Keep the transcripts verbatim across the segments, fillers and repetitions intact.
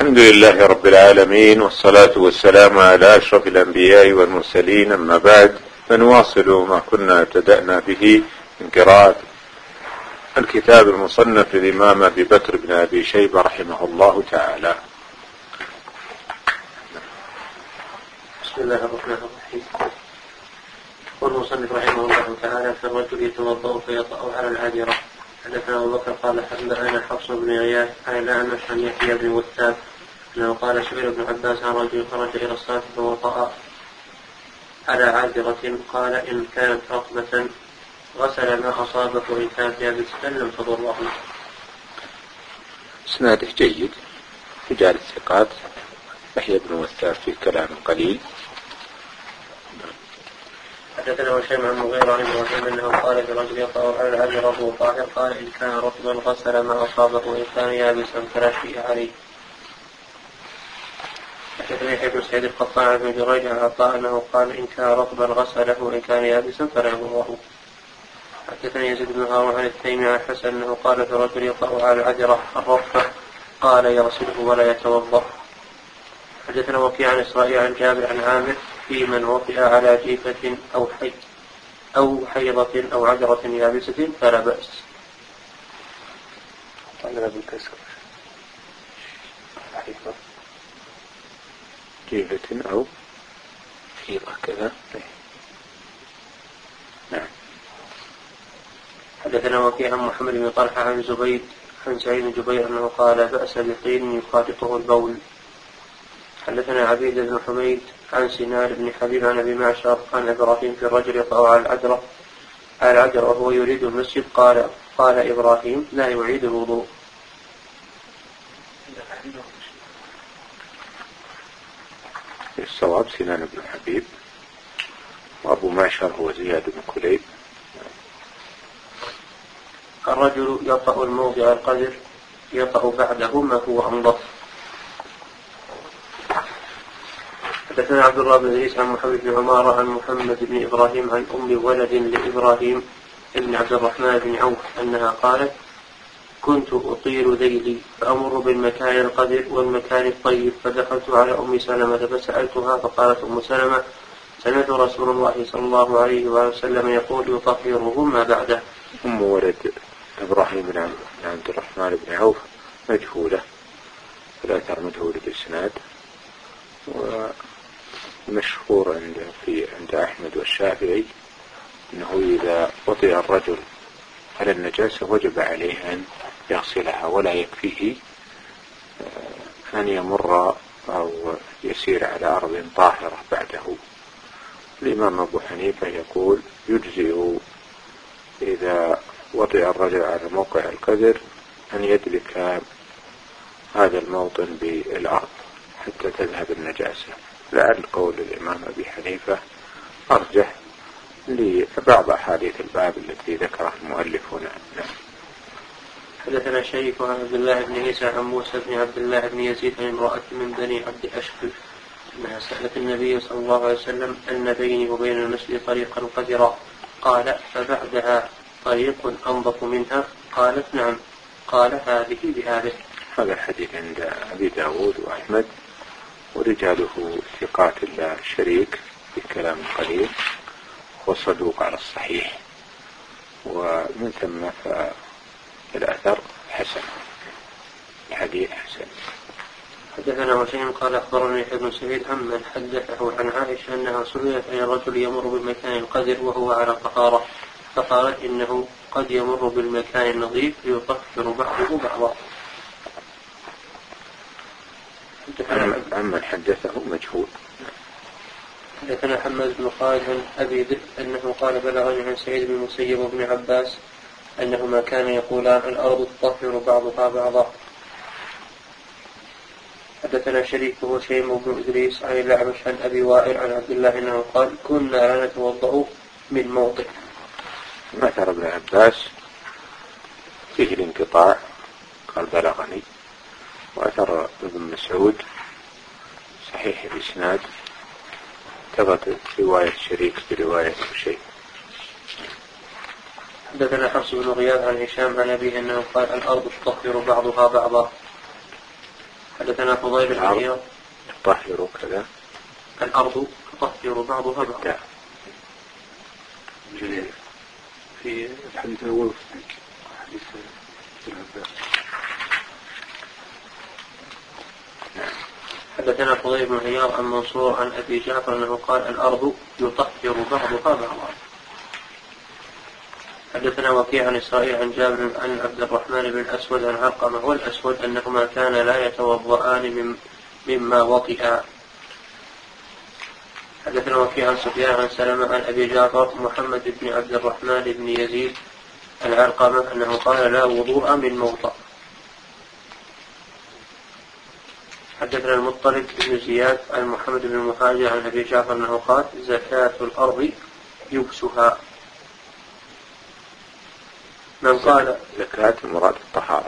الحمد لله رب العالمين، والصلاة والسلام على أشرف الأنبياء والمرسلين، أما بعد، فنواصل ما كنا ابتدأنا به من قراءة الكتاب المصنف للإمام أبي بكر بن أبي شيبة رحمه الله تعالى. بسم الله الرحمن الرحيم. والمصنف رحمه الله تعالى: فالرجل يتوضأ فيطأ على العذرة. حدثنا أبو بكر قال حدثنا حفص بن غياث عن الأعمش عن يحيى بن وثاب أنه قال سئل ابن عباس عن رجل خرج إلى الصلاة فوطأ على عذرة، قال إن كانت رطبة غسل ما أصابه، وإن كانت يابسة لم تضره. إسناده جيد، رجال الثقات. يحيى بن وثاب في كلام قليل. حدثنا هشام عن مغيرة عن إبراهيم أنه قال لرجل يطأ على العذرة وهو طاهر، قال إن كان رطبا غسل ما أصابه، وإن كان يابسا فلا شيء عليه. حدثنا يحيى بن سعيد القطان عن ابن جريج عن عطاء أنه قال إن كان رطبا غسله، وإن كان يابسا فلا يضره. حدثنا يزيد بن هارون عن التيمي عن حسن أنه قال لرجل يطأ على العذرة الرطبة، قال يغسله ولا يتوضأ. حدثنا وكيع عن إسرائيل عن جابر عن عامر في من وطئ على جيفة أو حي أو حيضة أو عذرة يابسة فلا بأس. طلب بالكسر حيضة جيفة أو حيضة كذا. نعم. حدثنا وكيع عن محمد بن طلحة عن زبيد عن سعيد بن جبير أنه قال بأس بطين يخالطه البول. حدثنا عبيد بن حميد عن سنان بن حبيب عن أبي معشر عن إبراهيم في الرجل يطأ على العذرة على العذرة وهو يريد المسجد، قال قال إبراهيم لا يعيد الوضوء. الصواب سنان بن حبيب، وأبو معشر هو زياد بن كليب. الرجل يطأ الموضع القذر يطأ بعده ما هو أنظف. حدثنا عبد الله بن إدريس عن محمد بن عمارة عن محمد بن إبراهيم عن أم ولد لإبراهيم ابن عبد الرحمن بن عوف أنها قالت كنت أطيل ذيلي فأمر بالمكان القذر والمكان الطيب، فدخلت على أم سلمة فسألتها فقالت أم سلمة سمعت رسول الله صلى الله عليه وسلم يقول يطهره ما بعده. أم ولد إبراهيم بن عبد الرحمن بن عوف مجهولة، والأثر مجهول بالإسناد، ومشهور عند في عند أحمد والشافعي أنه إذا وطئ الرجل على النجاسة وجب عليه أن يغسلها، ولا يكفيه أن يمر أو يسير على أرض طاهرة بعده. الإمام أبو حنيفة يقول يجزئ إذا وطئ الرجل على موقع القذر أن يدلك هذا الموطن بالأرض حتى تذهب النجاسة، لعل قول الإمام أبي حنيفة أرجح لبعض أحاديث الباب التي ذكرها المؤلف هنا. حدثنا شريك عن عبد الله بن عيسى عن موسى بن عبد الله بن يزيد عن امرأة من بني عبد أشكل أنها سألت النبي صلى الله عليه وسلم أن بيني وبين المسجد طريقا قذرا، قال فبعدها طريق أنظف منها؟ قالت نعم، قال هذه بهذه. هذا الحديث عند أبي داود وأحمد، ورجاله ثقات لا شريك في كلام قليل، وصدوق على الصحيح، ومن ثم فالأثر حسن، الحديث حسن. حدثنا وشيء قال أخبرني ابن سعيد عمن حدثه عن عائشة أنها سئلت أن الرجل يمر بالمكان القذر وهو على طهارة، فقالت إنه قد يمر بالمكان النظيف ليطهر بعضه بعضا. عمن حدثه مجهول. حدثنا حماد بن خالد عن أبي ذئب أنه قال بلغني عن سعيد بن المسيب وابن عباس أنهما كان يقولان الأرض تطهر بعضها بعضا. حدثنا شريك وشيم بن إدريس عن الأعمش عن أبي وائل عن عبد الله أنه قال كنا لا نتوضأ من موطئ. مثل ابن عباس فيه الانقطاع، قال بلغني، وأثر ابن مسعود صحيح الإسناد، ثبت رواية شريك برواية شيء. حدثنا حفص بن غياث عن هشام عن أبيه أنه قال الأرض تطهر بعضها بعضا. حدثنا فضيل بن عياض تطهر كذا الأرض تطهر بعضها بعضا. في الحديث الأول حديث حدثنا فضيل بن عياض عن منصور عن أبي جعفر أنه قال الأرض يطهر بعضها بعضا. حدثنا وكيع عن إسرائيل عن جابر عن عبد الرحمن بن الأسود عن علقمة والأسود أنهما كانا لا يتوضأان مما وطئا. حدثنا وكيع عن سفيان عن سلمة عن أبي جعفر محمد بن عبد الرحمن بن يزيد عن علقمة أنه قال لا وضوء من موطأ. حدثنا المطلب بن زياد عن محمد بن المهاجر عن أبي جعفر أنه قال زكاة الأرض يبسها. من قال زكاة المراد الطهارة.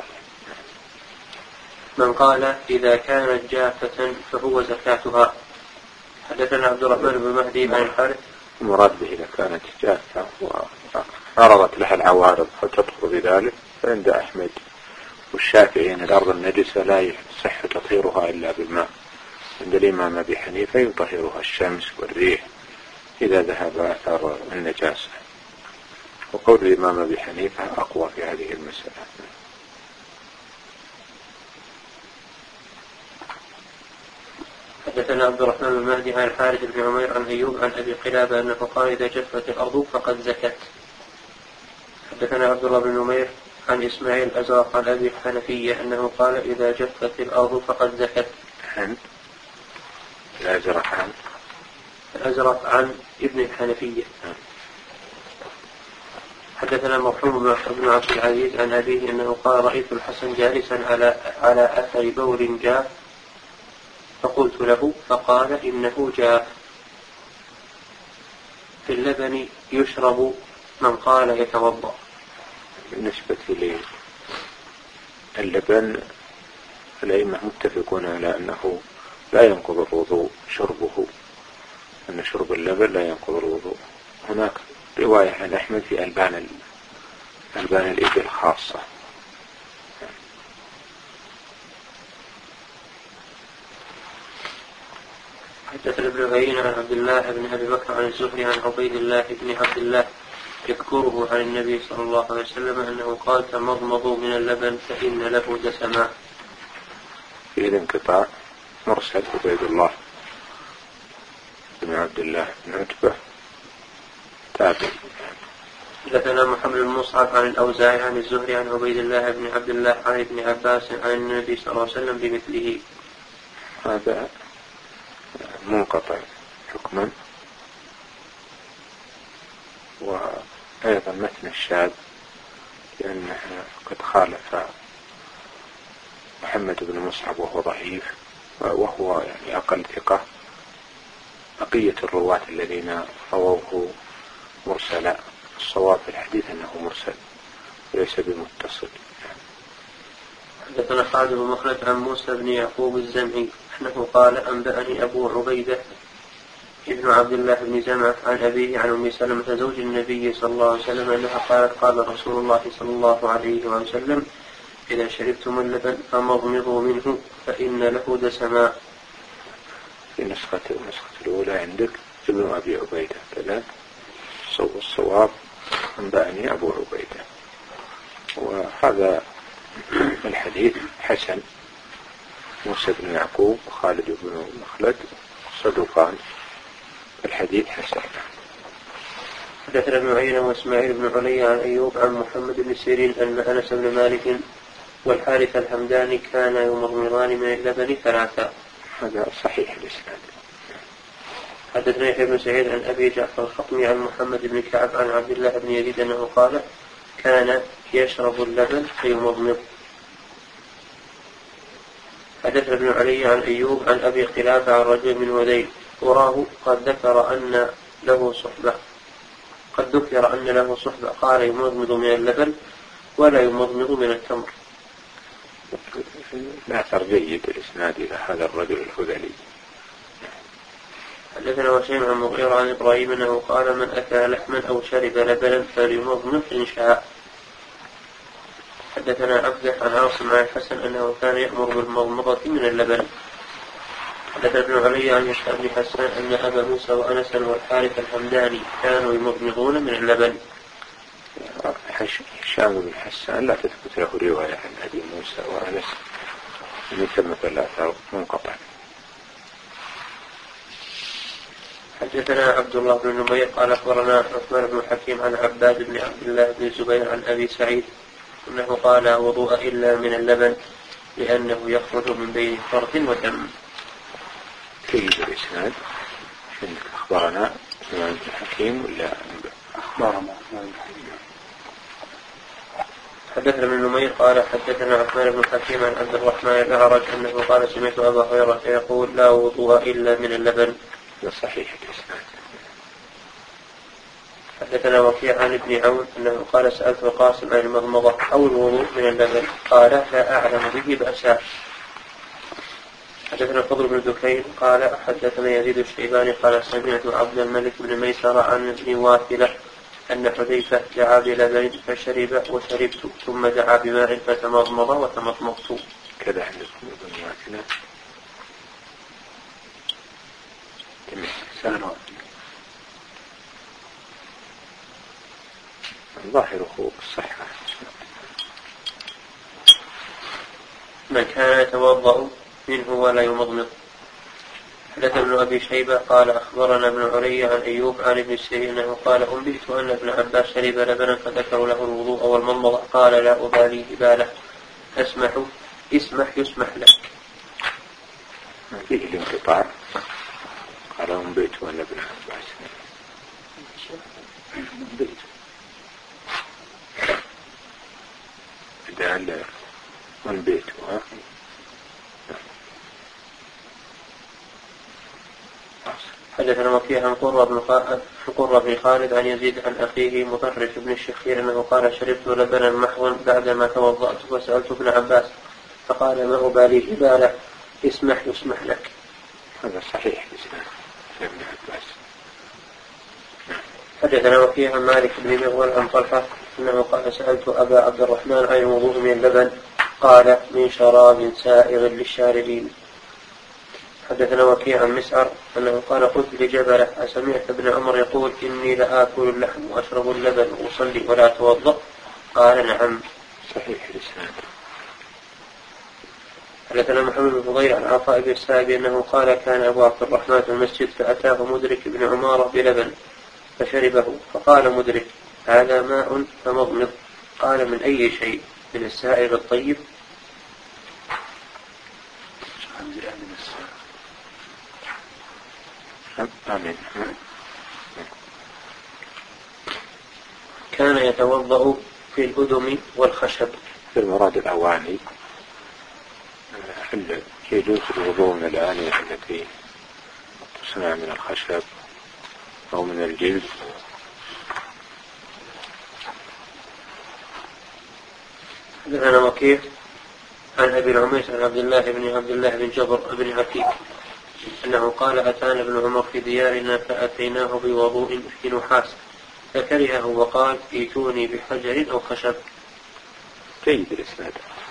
من قال إذا كانت جافة فهو زكاتها. حدثنا عبد الرحمن بن مهدي عن الحارث المراد به إذا كانت جافة وعرضت لها العوارض فتطهر بذلك، فعند أحمد والشافعي أن الأرض النجسة لا يصح تطهيرها إلا بالماء. عند الإمام أبي حنيفة يطهرها الشمس والريح إذا ذهب أثر النجاسة، وقول الإمام أبي حنيفة أقوى في هذه المسألة. حدثنا عبد الرحمن بن مهدي عن الحارث بن عمير عن أيوب عن أبي قلابة أنه قال إذا جفت الأرض فقد زكت. حدثنا عبد الله بن نمير عن إسماعيل الأزرق عن أبي الحنفية أنه قال إذا جفت الأرض فقد زكت. عن الأزرق عن الأزرق عن ابن الحنفية. حدثنا مرحوم بن عبد العزيز عن أبيه أنه قال رأيت الحسن جالسا على على أثر بول جاف فقلت له فقال إنه جاف في اللبن يشرب من قال يتوضأ. بالنسبة للبن الأئمة متفقون على أنه لا ينقض الوضوء شربه، أن شرب اللبن لا ينقض الوضوء. هناك رواية عن أحمد في ألبان ألبان الإبل خاصة. حدثنا ابن عيينة عن عبد الله بن أبي بكر عن الزهري عن عبيد الله بن عبد الله يذكره عن النبي صلى الله عليه وسلم أنه قال تمضمضوا من اللبن فإن له دسما. في انقطاع مرسل عبيد الله بن عبد الله بن عتبة تابع. حدثنا محمد بن مصعب عن الأوزاعي عن الزهري عن عبيد الله بن عبد الله عن ابن عباس عن النبي صلى الله عليه وسلم بمثله. هذا منقطع حكما، وأيضا متن الشاذ لأنه قد خالف محمد بن مصعب وهو ضعيف، وهو يعني أقل ثقة. بقية الرواة الذين رووه مرسلا، الصواب في الحديث أنه مرسل وليس بمتصل. حدثنا خالد بن مخلد عن موسى بن يعقوب الزمعي أنه قال أنبأني أبو عبيدة ابن عبد الله بن زمعة عن أبيه عن أم سلمة زوج النبي صلى الله عليه وسلم أنها قالت قال رسول الله صلى الله عليه وسلم إذا شربتم اللبن فمضمضوا منه فإن له دسما. في نسخة النسخة الأولى عندك ابن أبي عبيدة كذا، الصواب أنبأني أبو عبيدة. وهذا الحديث حسن. موسى بن يعقوب وخالد بن مخلد صدوقان، الحديث حسن. حدثنا ابن عيينة واسماعيل بن علي عن أيوب عن محمد بن سيرين أن أنس بن مالك والحارث الحمداني كانا يمضمضان من اللبن ثلاثا. هذا صحيح الإسناد. حدثنا يحيى بن سعيد عن أبي جعفر الخطمي عن محمد بن كعب عن عبد الله بن يزيد أنه قال كان يشرب اللبن فيمضمض. حدثنا ابن علي عن أيوب عن أبي قلابة عن رجل من هذيل وراه قد ذكر أن له صحبة قد ذكر أن له صحبة قال يمضمض من اللبن ولا يمضمض من التمر. الأثر جيد الإسناد إلى هذا الرجل الهذلي. حدثنا وشيء عن مغيرة عن إبراهيم أنه قال من أكل لحما أو شرب لبنا فليمضمض إن شاء. حدثنا عبده عن عاصم عن الحسن أنه كان يأمر بالمضمضة من اللبن. حدثنا ابن علي عن يحيى بن حسان أن أبا موسى وأنسا والحارث الحمداني كانوا يمضمضون من اللبن. هشام بن حسان لا تثبت له رواية عن أبي موسى وأنس مثل ثلاثة منقطع. حدثنا عبد الله بن نمير قال أخبرنا عثمان بن حكيم عن عباد بن عبد الله بن الزبير عن أبي سعيد أنه قال لا وضوء إلا من اللبن لأنه يخرج من بين فرث ودم. كيف الإسناد؟ عندك أخبرنا عثمان بن حكيم ولا أخبرنا؟ حدثنا ابن نمير قال حدثنا عثمان بن حكيم عن عبد الرحمن الأعرج أنه قال سمعت أبا هريرة يقول لا وضوء إلا من اللبن. صحيح الإسناد. حدثنا وكيع عن ابن عون أنه قال سألت القاسم عن المضمضة أو الوضوء من اللبن قال لا أعلم به بأسا. حدثنا الفضل بن دكين قال حدثنا يزيد الشيباني قال سمعت عبد الملك بن ميسر عن ابن واثلة أن حذيفة دعا بلبن فشرب وشربت ثم دعا بماء فتمضمض وتمضمضت. كذا عندكم ابن واثلة ظاهره الصحة. من كان يتوضأ منه ولا يمضمض. حدث ابن أبي شيبة قال أخبرنا ابن علي عن أيوب عن ابن سيرين أنه قال أنبئت أن ابن عباس شرب لبنا فذكروا له الوضوء والمضمضة قال لا أبالي إبالة أسمح اسمح يسمح لك. فيه الانقطاع. قال أنبئت أن ابن عباس أنبئت دال أنبئت حدثنا وكيع عن قرة بن قرة بن خالد عن يزيد عن أخيه مطرف بن الشخير أنه قال شربت لبنا محضا بعدما توضأت وسألت ابن عباس فقال ما أبالي إبالة اسمح يسمح لك. هذا صحيح الإسلام ابن عباس. حدثنا وكيع عن مالك بن مغول عن طلحة أنه قال سألت أبا عبد الرحمن عن الوضوء من اللبن قال من شراب سائغ للشاربين. حدثنا وكيع عن مسعر أنه قال قلت لجبلة أسمعت ابن عمر يقول إني لآكل اللحم وأشرب اللبن وأصلي ولا أتوضأ قال نعم. صحيح الإسلام. حدثنا محمد بن فضيل عن عطاء بن السائب أنه قال كان أبو عبد الرحمن في المسجد فأتاه مدرك بن عمارة بلبن فشربه فقال مدرك هذا ماء فمضمض. قال من أي شيء؟ من السائغ الطيب؟ آمين. كان يتوضأ في الأدم والخشب. في المراد الأواني يجوز الوضوء من الآنية التي تصنع من الخشب أو من الجلد. حدثنا وكيع عن أبي العميس عن عبد الله بن عبد الله بن جبر بن عتيق أنه قال أتانا ابن عمر في ديارنا فأتيناه بوضوء في نحاس فكرهه وقال ائتوني بحجر أو خشب. جيد الإسناد.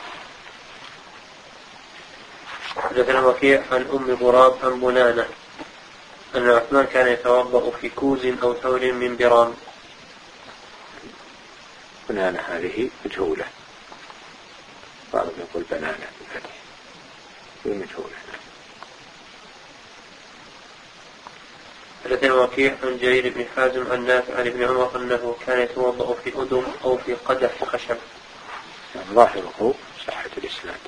حدثنا وكيع عن أم غراب عن بنانة أن عثمان كان يتوضأ في كوز أو ثور من برام. بنانة هذه مجهولة. بعضهم يقول بنانة هذه مجهولة. حدثنا وكيع عن جرير بن حازم عن نافع عن ابن عمر أنه كان يتوضأ في أدم أو في قدح خشب. ظاهره صحة الإسناد.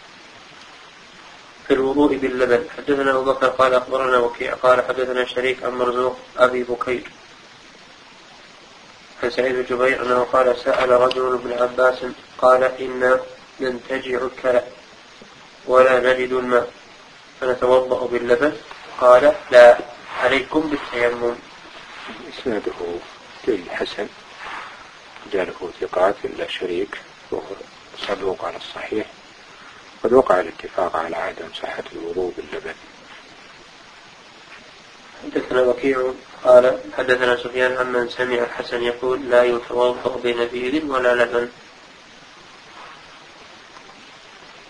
في الوضوء باللبن. حدثنا أبو بكر قال أخبرنا وكيع قال حدثنا شريك عن مرزوق أبي بكير عن سعيد بن جبير أنه قال سأل رجل ابن عباس قال إنا ننتجع الكلى ولا نجد الماء فنتوضأ باللبن قال لا عليكم بالتيمم. إسناده جيد حسن رجاله ثقات إلا شريك وهو صدوق على الصحيح. قد وقع الاتفاق على عدم صحة الوضوء باللبن. حدثنا وكيع قال حدثنا سفيان عمن سمع الحسن يقول لا يتوضأ بنبيذ ولا لبن.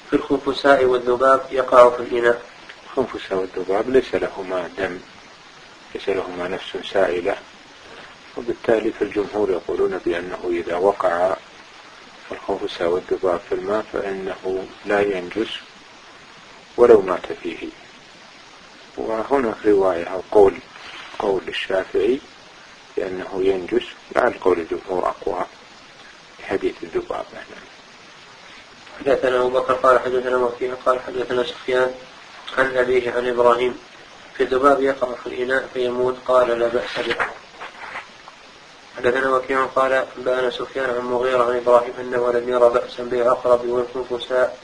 في الخنفساء والذباب يقع في الإناء. الخنفساء والذباب ليس لهما دم، ليس لهما نفس سائلة، وبالتالي فالجمهور يقولون بأنه إذا وقع الخنفساء والذباب في الماء فإنه لا ينجس ولو مات فيه. وهناك رواية أو قول قول الشافعي بأنه ينجس، لعل قول الجمهور أقوى حديث الذباب. حدثنا أبو بكر قال حدثنا وكيع قال حدثنا سفيان عن أبيه عن إبراهيم في الذباب يقع في الإناء فيموت قال لا بأس به. حدثنا وكيع قال أنبأنا سفيان عن مغيرة عن إبراهيم أنه لم يرى بأسا بالعقرب والخنفساء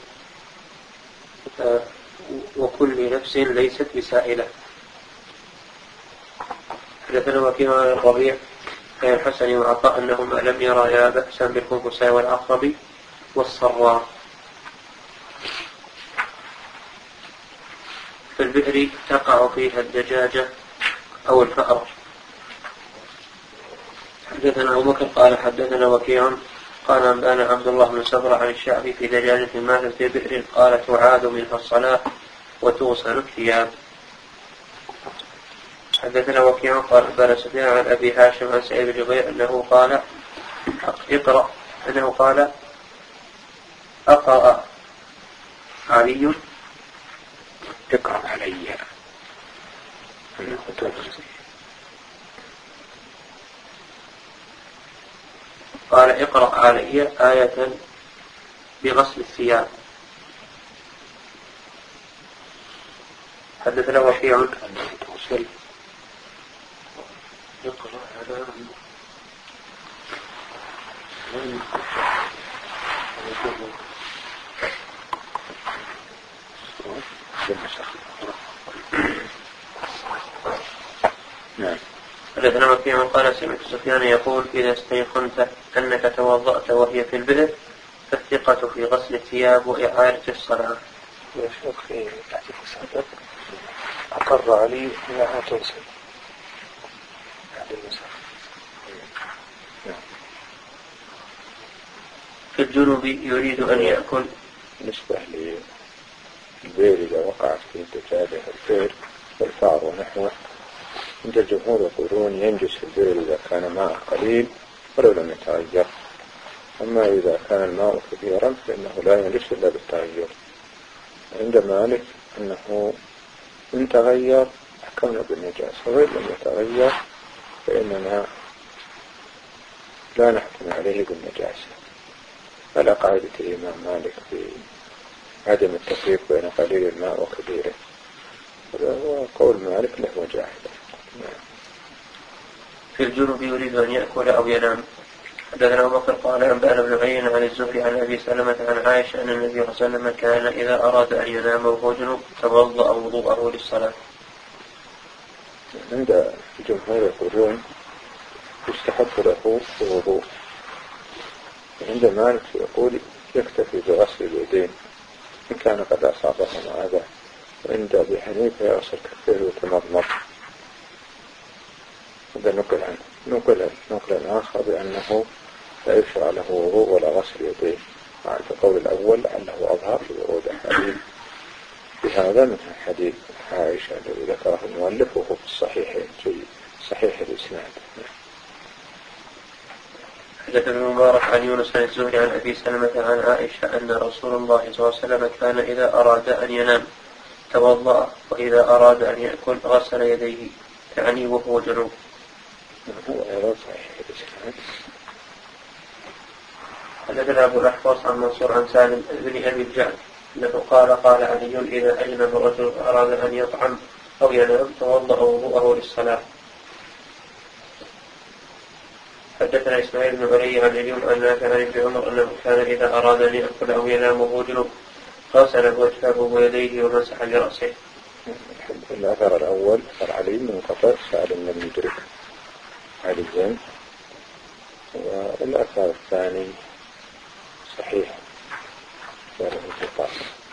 وكل نفس ليست بسائلة. حدثنا وكيع عن الربيع عن الحسن وعطاء أنهما لم يرى بأسا بالخنفساء والعقرب والصراء. في البئر تقع فيها الدجاجة أو الفأر. حدثنا أبو بكر قال حدثنا وكيع قال أنبأنا عبد الله بن سبرة عن الشعبي في دجاجة ماتت في بئر قال تعاد منها الصلاة وتغسل الثياب. حدثنا وكيع قال أنبأنا سفيان عن أبي هاشم عن سعيد بن جبير أنه قال اقرأ أنه قال أقرأ علي اقرأ علي قال اقرأ علي آية بغسل الثياب. حدثنا وكيع أنه توصل يقرأ على نعم. حدثنا وكيع قال سمعت سفيان يقول إذا استيقنت أنك توضأت وهي في البئر فالثقة في غسل الثياب وإعادة الصلاة. يا شيخ في تحديث السابق أقر علي أنها توصل في الجنوب يريد أن يأكل. بالنسبة للبئر إذا وقعت في الدجاجة البئر والفأر ونحوه عند الجمهور يقولون ينجس البئر إذا كان ماء قليل ولو لم يتغير، أما إذا كان الماء كثيرا فإنه لا ينجس إلا بالتغير. عند مالك أنه إن تغير حكمنا بالنجاسة وإن لم يتغير فإننا لا نحكم عليه بالنجاسة. على قاعدة الإمام مالك في عدم التفريق بين قليل الماء وكثيره، هذا هو قول مالك له وجاهه. في الجنوب يريد أن يأكل أو ينام. حدثنا أبو بكر قال أنبأنا ابن عيينة عن الزهري عن أبي سلمة عن عائشة أن النبي صلى الله عليه وسلم كان إذا أراد أن ينام وهو جنوب توضأ وضوءه للصلاة. عند الجمهور يقولون يستحب له الوضوء، عند مالك يقول يكتفي بغسل اليدين إن كان قد أصابهما أذى، وعند أبي حنيفة يغسل كفيه ويتمضمض. هذا نقل عنه نقل نقل آخر بأنه لا يشرع له وضوء ولا غسل يديه، مع القول الأول لعله أظهر في ورود الحديث بهذا من حديث عائشة الذي ذكره المؤلف وهو في الصحيحين في صحيح الإسناد. حدثنا المبارك عن يونس عن الزهري عن أبي سلمة عن عائشة أن رسول الله صلى الله عليه وسلم كان إذا أراد أن ينام توضأ وإذا أراد أن يأكل غسل يديه، يعني وهو جنوب. هذا صحيح الإسناد. حدثنا أبو الأحوص عن منصور عن سالم بن أبي الجعد أنه قال قال علي إذا أجنب الرجل أراد أن يطعم أو ينام توضأ وضوءه للصلاة. حدثنا إسماعيل بن علي عن اليوم أن كان ابن عمر أنه كان إذا أراد أن يأكل أو ينام وهو جنوب غسل وجهه ويديه ومسح برأسه. الأثر الأول أثر علي منقطع سالم لم يدرك عليا، والأثر الثاني صحيح سالم انقطاع.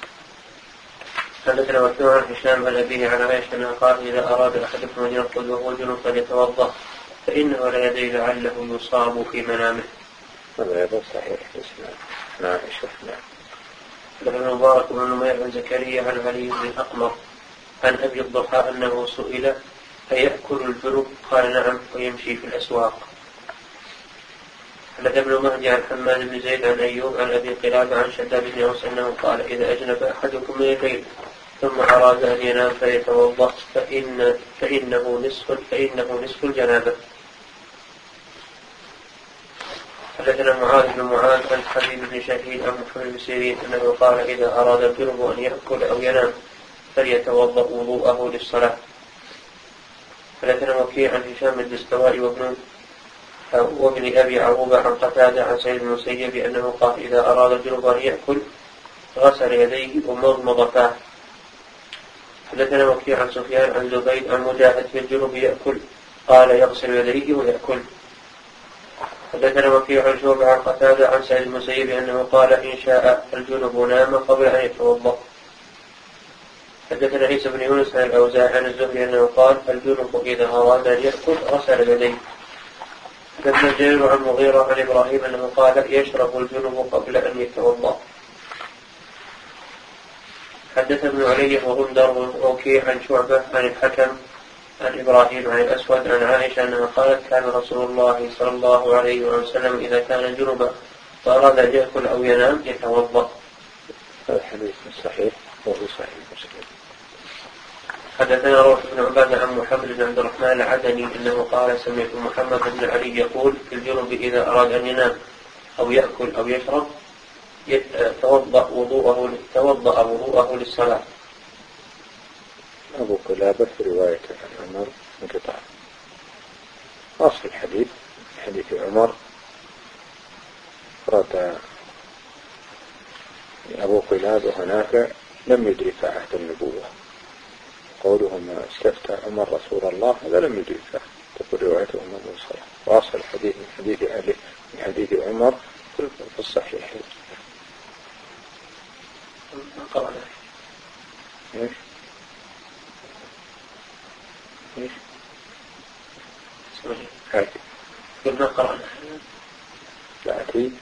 حدثنا وكيع عن هشام عن أبيه عن عائشة أنها قال إذا أراد أحدكم أن يرقد وهو جنوب فليتوضأ فإنه لا يدري لعله يصاب في منامه. هذا صحيح الإسلام. نعم. حدثنا مبارك بن نمير عن زكريا عن علي بن الأقمر عن أبي الضحى أنه سئل أيأكل الجنب؟ قال نعم ويمشي في الأسواق. حدثنا ابن مهدي عن حماد بن زيد عن أيوب عن أبي قلابة عن شداد بن أوس أنه قال إذا أجنب أحدكم من الليل ثم أراد أن ينام فيتوضأ فإن فإنه نصف فإنه نصف الجنابة. حدثنا معاذ بن معاذ عن حبيب بن شهيد عن محمد بن سيرين أنه قال إذا أراد الجنب أن يأكل أو ينام فليتوضأ وضوءه للصلاة. حدثنا وكيع عن هشام الدستوائي وابن وابن أبي عروبة عن قتادة عن سعيد بن المسيب أنه قال إذا أراد الجنب أن يأكل غسل يديه ومضمض فاه. حدثنا وكيع عن سفيان عن زبيد عن مجاهد في الجنب يأكل قال يغسل يديه ويأكل. حدثنا وكيع عن شعبة عن قتادة عن سعيد بن المسيب أنه قال إن شاء الجنب نام قبل أن يتوضأ. حدثنا عيسى بن يونس عن الأوزاعي عن الزهري أنه قال الجنب إذا أراد أن يأكل غسل يديه. حدثنا جرير عن مغيرة عن إبراهيم أنه قال يشرب الجنب قبل أن يتوضأ. حدث ابن علي وغندر ووكيع عن شعبة عن الحكم عن إبراهيم عن الأسود عن عائشة أنها قالت كان رسول الله صلى الله عليه وسلم إذا كان جنبا فأراد أن يأكل أو ينام يتوضأ. هذا حديث صحيح وهو صحيح مسلم. حدثنا روح بن عبادة عن محمد بن عبد الرحمن العدني أنه قال سمعت محمد بن علي يقول في الجنب إذا أراد أن ينام أو يأكل أو يشرب توضأ وضوءه توضأ وضوءه للصلاة. أبو قلابة في رواية عن عمر انقطاع. أصل الحديث حديث عمر رد أبو قلابة ونافع لم يدرك عهد النبوة. قولهم استفتى عمر رسول الله هذا لم يدرك، تقول روايته عمر وصلى. وأصل الحديث من حديث علي من حديث عمر في الصحيح. قرأنا ايش؟ ايش؟ هاتي قلنا قرأنا لا أتي.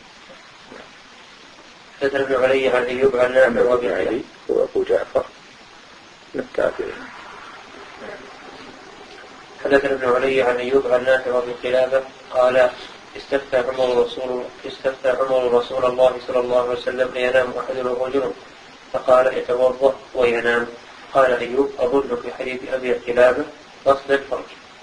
حدثنا ابن علي عن أيوب عن نافع وابن علي وأبو جعفر التابعين. حدثنا ابن علي عن أيوب عن نافع وابن قلابة قال استفتى عمر رسول استفتى عمر رسول الله صلى الله عليه وسلم لينام أحدنا وهو جنب فقال يتوضأ وينام. قال أيوب أظن في حديث أبي قلابة غسل الفرج.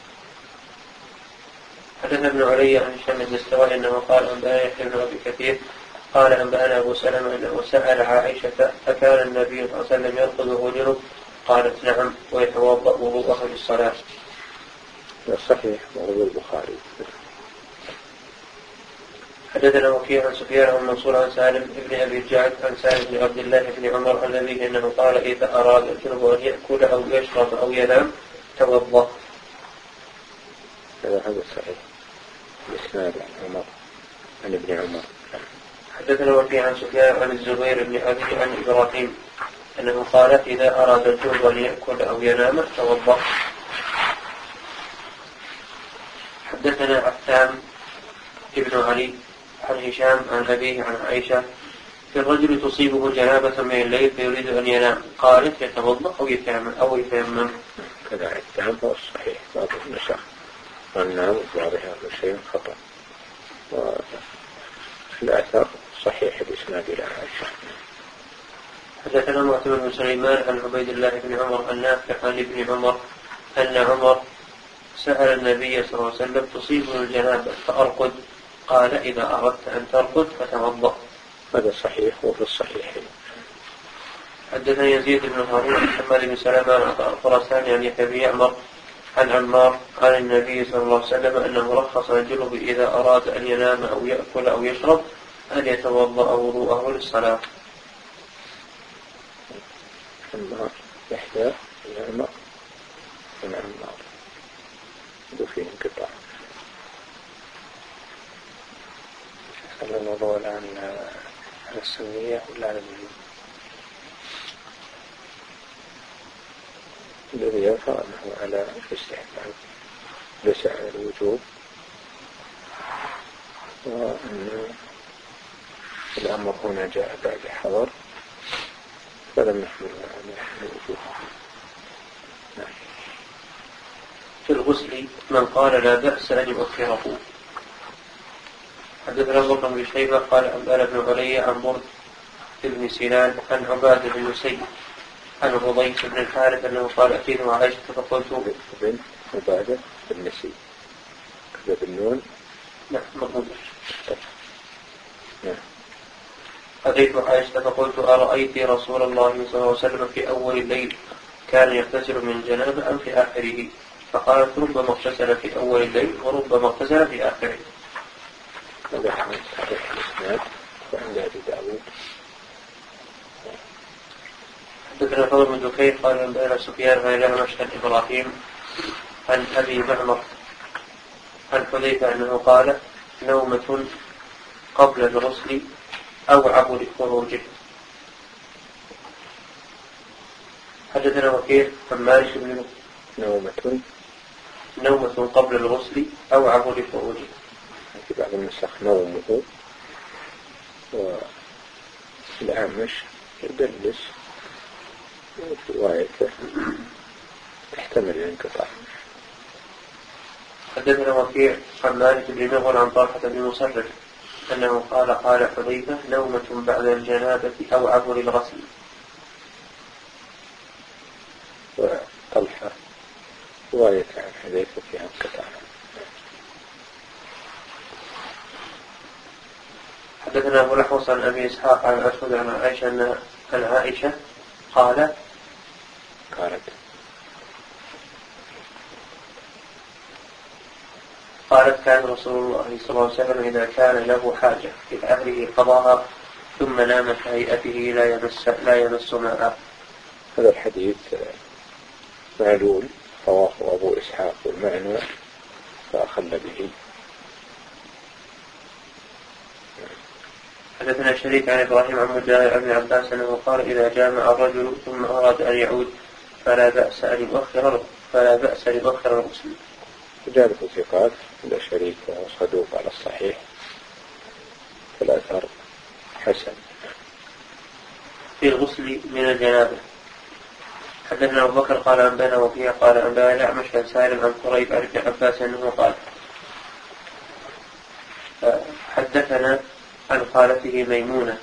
حدثنا ابن علي عن هشام الدستوائي أنه قال أنبأنا يحيى بن أبي كثير قال أنبأنا أبو سلمة أنه سأل عائشة أكان النبي صلى الله عليه وسلم يرقد وهو جنب؟ قالت نعم ويتوضأ وضوءه للصلاة. صحيح وهو البخاري. حدثنا وكيع عن سفيان عن منصور عن سالم بن أبي الجعد عن سالم بن عبد الله بن عمر عن أبيه أنه قال إذا أراد الجنب أن يأكل أو يشرب أو ينام توضأ. هذا هذا صحيح الإسناد عن عمر عن ابن عمر. حدثنا وكيع عن سفيان عن الزبير بن أبي عن إبراهيم أنه قال إذا أراد الجنب أن يأكل أو ينام توضأ. حدثنا عثام ابن علي عن هشام عن أبيه عن عائشة في الرجل تصيبه جنابة من الليل فيريد أن ينام قالت يتوضأ أو يتيمم أو يتيمم. كذا التهم هو الصحيح بعض النسخ والنام بعض هذا الشيء خطأ. وفي الأثر صحيح الإسناد إلى عائشة. حدثنا معتمر بن سليمان عن عبيد الله بن عمر النافع عن ابن عمر أن عمر سأل النبي صلى الله عليه وسلم تصيبه الجنابة فأرقد قال إذا أردت أن ترقد فتوضأ. هذا صحيح وفي الصحيح. حدثنا يزيد بن هارون عن حماد بن سلمان عن الخراساني عن يحيى بن يعمر عن عمار عن النبي صلى الله عليه وسلم أنه رخص الجنب إذا أراد أن ينام أو يأكل أو يشرب أن يتوضأ وضوءه للصلاة. عمار يحيى بن عمر بن عمار وفيه انقطاع. هل الموضوع الآن على السنية ولا على الوجوب؟ الذي يرفع أنه على الاستحباب ليس على الوجوب، وأن الأمر هنا جاء بعد حضر فلم نحملها على وجوهها. في الغسل من قال لا بأس أن يؤخره. حدثنا أبو بكر بن شيبة قال أنبأنا بن علي عن برد بن سنان عن عبادة بن سيد عن رضيس بن الحارث أنه قال أتيت مع عائشة فقلت بن عبادة بن سيد كذا بالنون. نعم مضبوط. نعم. أتيت مع عائشة فقلت أرأيت رسول الله صلى الله عليه وسلم في أول الليل كان يغتسل من جنابه أم في آخره؟ فقالت ربما اغتسل في أول الليل وربما اغتسل في آخره. هذا حديث صحيح الإسناد وعند أبي داود. حدثنا فضل بن دكين قال أنبأنا سفيان عن الأعمش عن إبراهيم عن أبي معمر عن حذيفة أنه قال نومة قبل الغسل أوعب لخروجه. حدثنا وكيع عن مالك بن نومة نومة قبل الغسل أوعب لخروجه. في بعض النسخ نومه، والأعمش يدلس وفي روايته تحتمل الانقطاع. حدثنا وكيع عن مالك بن نغر عن طلحة بن مصرف أنه قال قال حذيفة نومة بعد الجنابة أوعب للغسل. وطلحة رواية عن حذيفة فيها انقطاع. حدثنا أبو الأحوص عن أبي إسحاق عن أسود عن عائشة أن عائشة قالت قالت قالت كان رسول الله صلى الله عليه وسلم إذا كان له حاجة في أهله قضاها ثم نام كهيئته لا يمس لا يمس ماء. هذا الحديث معلول رواه أبو إسحاق والمعنى فأخل به. حدثنا شريك عن إبراهيم عن مجاهد عن ابن عباس أنه قال إذا جامع الرجل ثم أراد أن يعود فلا بأس أن يؤخر فلا بأس أن يؤخر الغسل. رجال ثقات عند شريك وصدوق على الصحيح فالأثر حسن. في الغسل من الجنابة. حدثنا أبو بكر قال أنبأنا وفيها قال أنبأنا الأعمش عن سالم عن قريب عن ابن عباس أنه قال حدثنا عن خالته ميمونة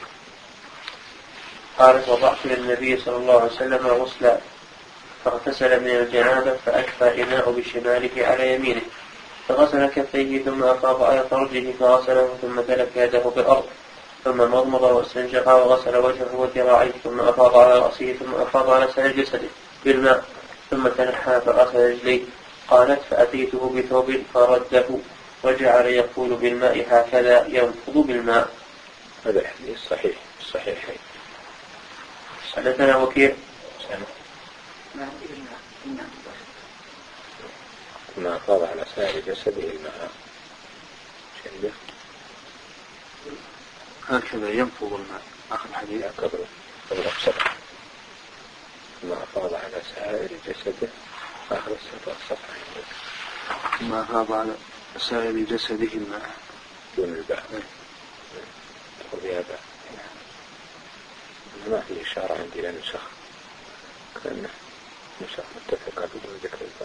قالت وضعت للنبي صلى الله عليه وسلم غسلا فاغتسل من الجنابة فأكفى إناء بشماله على يمينه فغسل كفيه ثم أفاض على فرجه فغسله ثم دلك يده بالأرض ثم مضمض واستنشق وغسل وجهه وذراعيه ثم أفاض على رأسه ثم أفاض على سائر جسده بالماء ثم تنحى فغسل رجليه. قالت فأتيته بثوب فرده وجعل يقول بالماء هكذا ينفض بالماء. هذا الحديث صحيح صحيحين. حدثنا وكيع ما أفاض على سائر جسده الماء شيء هكذا ينفض الماء. آخر حديث قبل قبل الصفحة ما أفاض على سائر جسده آخر الصفحة ما أفاض على سائر جسده الماء دون الباء تقول بها باء. ما في إشارة عندي لنسخ كأنه نسخ متفقة بدون ذكر الباء.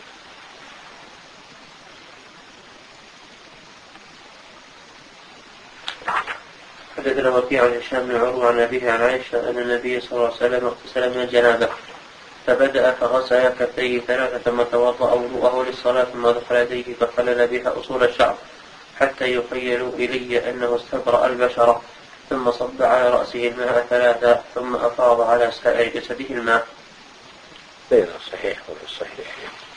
حدثنا وكيع عن هشام بن عروة عن أبيه عن عائشة أن النبي صلى الله عليه وسلم اغتسل من الجنابة فبدأ فغسل كفيه ثلاثة ثم توضأ وضوءه للصلاة ثم دخل يديه فخلل بها أصول الشعر حتى يخيل إلي أنه استبرأ البشرة ثم صب على رأسه الماء ثلاثة ثم أفاض على سائر جسده الماء. بين الصحيح والصحيح.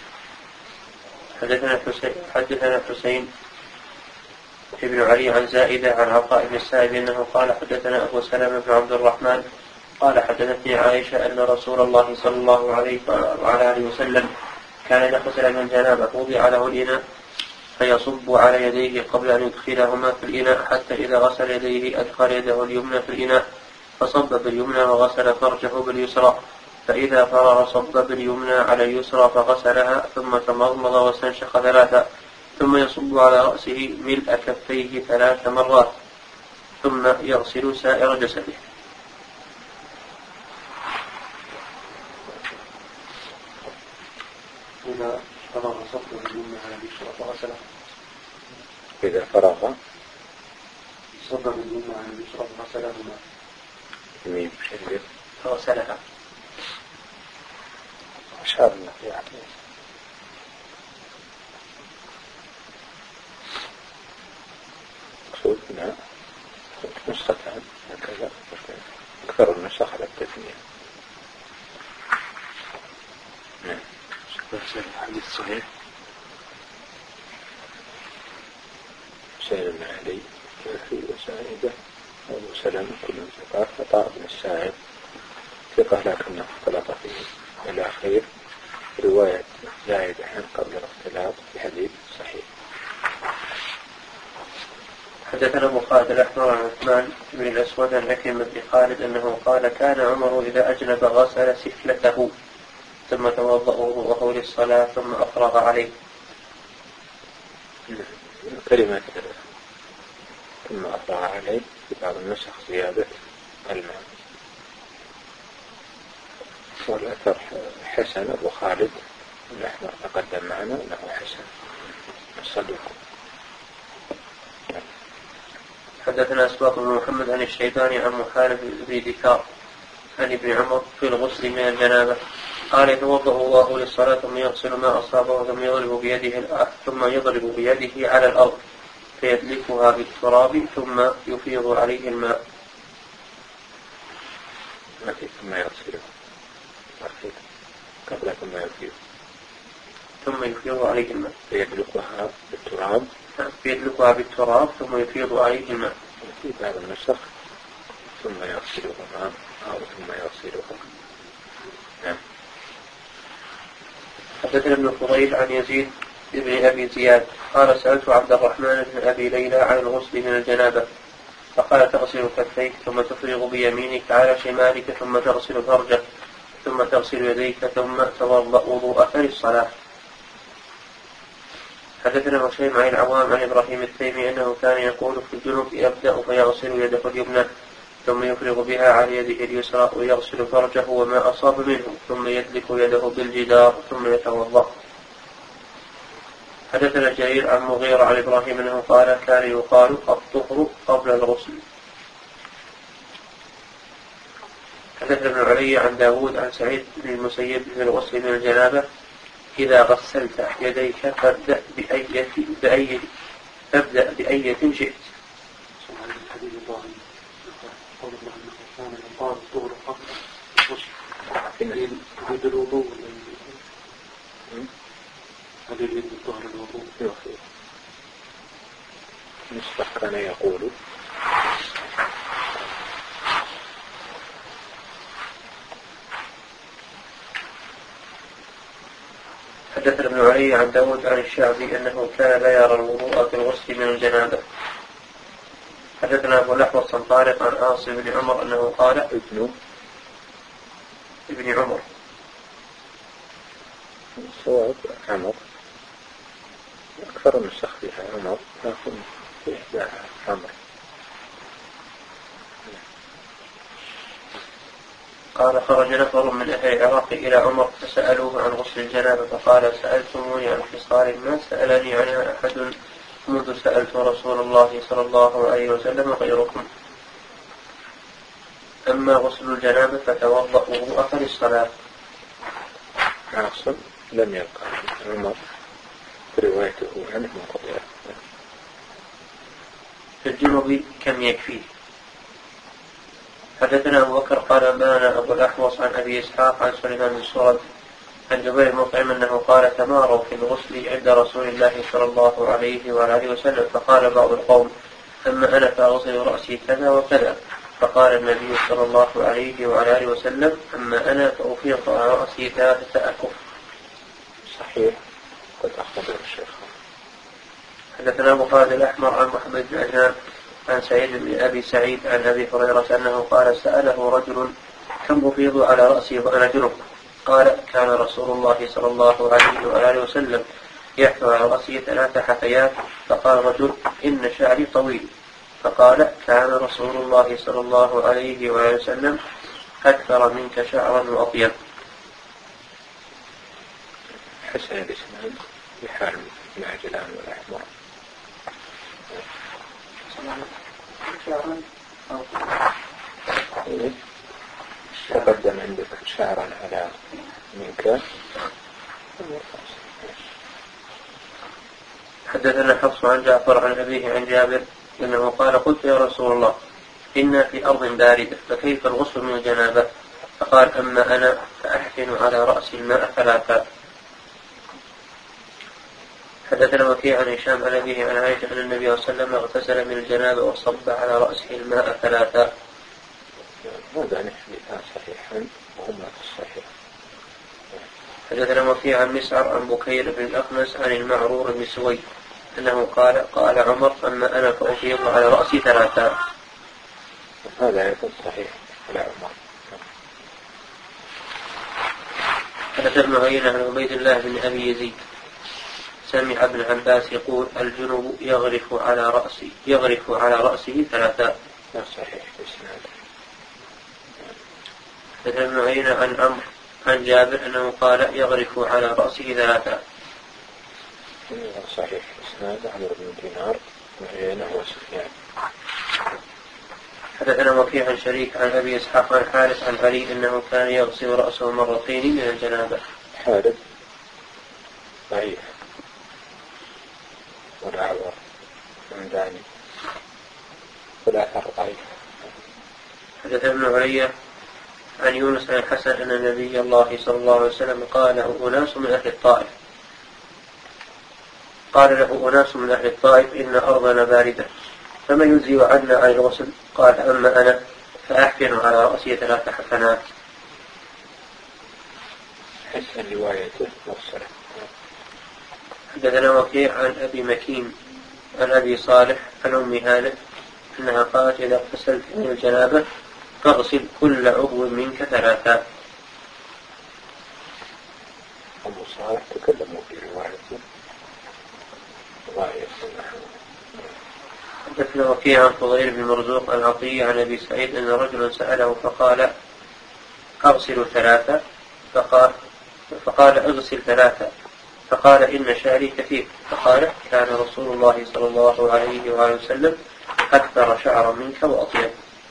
حدثنا حسين حدثنا حسين ابن علي عن زائدة عن عطاء بن السائب أنه قال حدثنا أبو سلمة بن عبد الرحمن قال حدثتني عائشة أن رسول الله صلى الله عليه وعلى آله وسلم كان يغتسل من جنابة وضع له الإناء فيصب على يديه قبل أن يدخلهما في الإناء حتى إذا غسل يديه أدخل يده اليمنى في الإناء فصب باليمنى وغسل فرجه باليسرى فإذا فرغ صب باليمنى على اليسرى فغسلها ثم تمضمض واستنشق ثلاثة ثم يصب على رأسه ملء كفيه ثلاث مرات ثم يغسل سائر جسده. إذا فرغ صفه اليمنى على اليسرى فغسلها. إذا فرغ صفه اليمنى على اليسرى فغسلهما. يمين شديد فغسلها. أشار الله يعني. مقصودنا نسختان هكذا أكثر النسخ على التثنية. نعم. الحديث صحيح. سائل بن علي كافي وسائدة أبو سلمة كلهم ثقات. عطاء بن السائب ثقة لكنه اختلط فيه الأخير. رواية زايد عن قبل الاختلاط في حديث صحيح. حدثنا أبو خالد الأحمر عن عثمان بن الأسود عن عكرمة بن خالد أنه قال كان عمر إذا أجنب غسل سفلته ثم توضأ وضوءه للصلاة ثم أفرغ عليه. كلمة ثم أفرغ عليه في بعض النسخ زيادة الماء. والأثر حسن. أبو خالد الأحمر تقدم معنا أنه حسن الصدوق. حدثنا أسباط بن محمد عن الشيباني عن محارب بن ذكار عن ابن عمر في الغسل من الجنابة قال يتوضأ الله للصلاة ثم يغسل ما أصابه ثم يضرب بيده ثم يضرب بيده على الأرض فيدلكها بالتراب ثم يفيض عليه الماء. ما في ثم يغسله قبل ثم يفيض ثم يفيض عليه الماء فيدلكها بالتراب فيدلكها بالتراب ثم يفيض عليه الماء. في بعض النسخ ثم يغسلهما أو ثم يغسلها. نعم. حدثنا ابن فضيل عن يزيد بن أبي زياد قال سألت عبد الرحمن بن أبي ليلى عن الغسل من الجنابة فقال تغسل كفيك ثم تفرغ بيمينك على شمالك ثم تغسل فرجك ثم تغسل يديك ثم توضأ وضوءك للصلاة. حدثنا هشيم عن العوام عن إبراهيم التيمي أنه كان يقول في الجنوب يبدأ فيغسل يده اليمنى ثم يفرغ بها على يده اليسرى ويغسل فرجه وما أصاب منه ثم يدلك يده بالجدار ثم يتوضأ. حدثنا جرير عن مغيرة عن إبراهيم أنه قال كان يقال الطهر قبل الغسل. حدثنا ابن علي عن داود عن سعيد بن المسيب في الغسل من الجنابة إذا غسلت يديك فابدأ بأية بأية فابدأ بأية شئت. هذا الوضوء هذا اللي بالظهر الوضوء نصبح كان يقول حدثنا ابن علي عن داود عن الشعبي أنه كان لا يرى الوضوء في الغسل من الجنابة. حدثنا أبو الأحوص عن طارق عن عاصم بن عمر أنه قال ابن ابن عمر صواب عمر أكثر النسخ فيها عمر لكن في إحداها عمر. قال خرج نفر من أهل العراق إلى عمر فسألوه عن غسل الجنابة فقال سألتموني عن خصال ما سألني عنها أحد منذ سألت رسول الله صلى الله عليه وسلم غيركم. أما غسل الجنابة فتوضأ وضوءك للصلاة. عاصم لم يلقى عمر روايته عنه منقطعة. في الجنوب كم يكفيه. حدثنا أبو بكر قال أنبانا أبو الأحوص عن أبي إسحاق عن سليمان بن سرد عن جبير بن مطعم أنه قال تماروا في الغسل عند رسول الله صلى الله عليه وآله وسلم فقال بعض القوم أما أنا فأغسل رأسي كذا وكذا فقال النبي صلى الله عليه وآله وسلم أما أنا فأفيض على رأسي ثلاثة أكف. صحيح قد أخبر الشيخ. حدثنا أبو خالد الأحمر عن محمد بن عجلان عن سعيد بن أبي سعيد عن أبي هريرة أنه قال سأله رجل كم أفيض على رأسي وأنا جنب قال كان رسول الله صلى الله عليه وآله وسلم يحثو على رأسه ثلاث حثيات فقال رجل إن شعري طويل فقال كان رسول الله صلى الله عليه وآله وسلم أكثر منك شعرا وأطيب. حسن الإسناد في حال العجلان والأحمر. تقدم عندك شعرا على منك. حدثنا حفص عن جعفر عن أبيه عن جابر أنه قال قلت يا رسول الله إنا في أرض باردة فكيف الغسل من الجنابة؟ فقال أما أنا فأحفن على رأسي الماء ثلاثا. حدثنا وكيع عن هشام عن أبيه عن عائشة أن النبي صلى الله عليه وسلم اغتسل من الجنابة وصب على رأسه الماء ثلاثا. هذا نحن صحيحا وهما في الصحيح. حدثنا وكيع عن مسعر عن بكير بن الأخنس عن المعرور بن سويد أنه قال قال عمر أما أنا فأفيض على رأسي ثلاثا. هذا يكون صحيح على عمر. حدث ابن عيينة عن عبيد الله بن أبي يزيد سمع ابن عباس يقول الجنوب يغرف على رأسه يغرف على رأسه ثلاثا. لا صحيح بإسناد. حدث ابن عيينة عن عمرو عن جابر أنه قال يغرف على رأسه ثلاثا. صحيح بإسناد عمرو بن دينار وعيينة وسفيان. حدثنا وكيع عن شريك عن أبي إسحاق عن حارث عن علي أنه كان يغسل رأسه مرتين من الجنابة. حارث ضعيف والأعور عنداني والآثار ضعيف. حدث ابن علي عن يونس عن الحسن أن النبي الله صلى الله عليه وسلم قال له أناس من أهل الطائف قال له أناس من أهل الطائف إن أرضنا باردة فما يجزي عنا عن الغسل؟ قال أما أنا فأحفن على رأسي ثلاث حفنات. حسن روايته مرسلة. حدثنا وكيع عن أبي مكين عن أبي صالح عن أم هانئ أنها قالت إذا اغتسلت من الجنابة فاغسل كل عضو منك ثلاثا. أبو صالح تكلموا في روايته رواية. حدثنا وكيع عن فضيل بن مرزوق عن عطية عن أبي سعيد أن رجلا سأله فقال أغسل ثلاثة فقال, فقال اغسل ثلاثة فقال إن شعري كثير فقال كان رسول الله صلى الله عليه وآله وسلم أكثر شعرا منك وأطيب.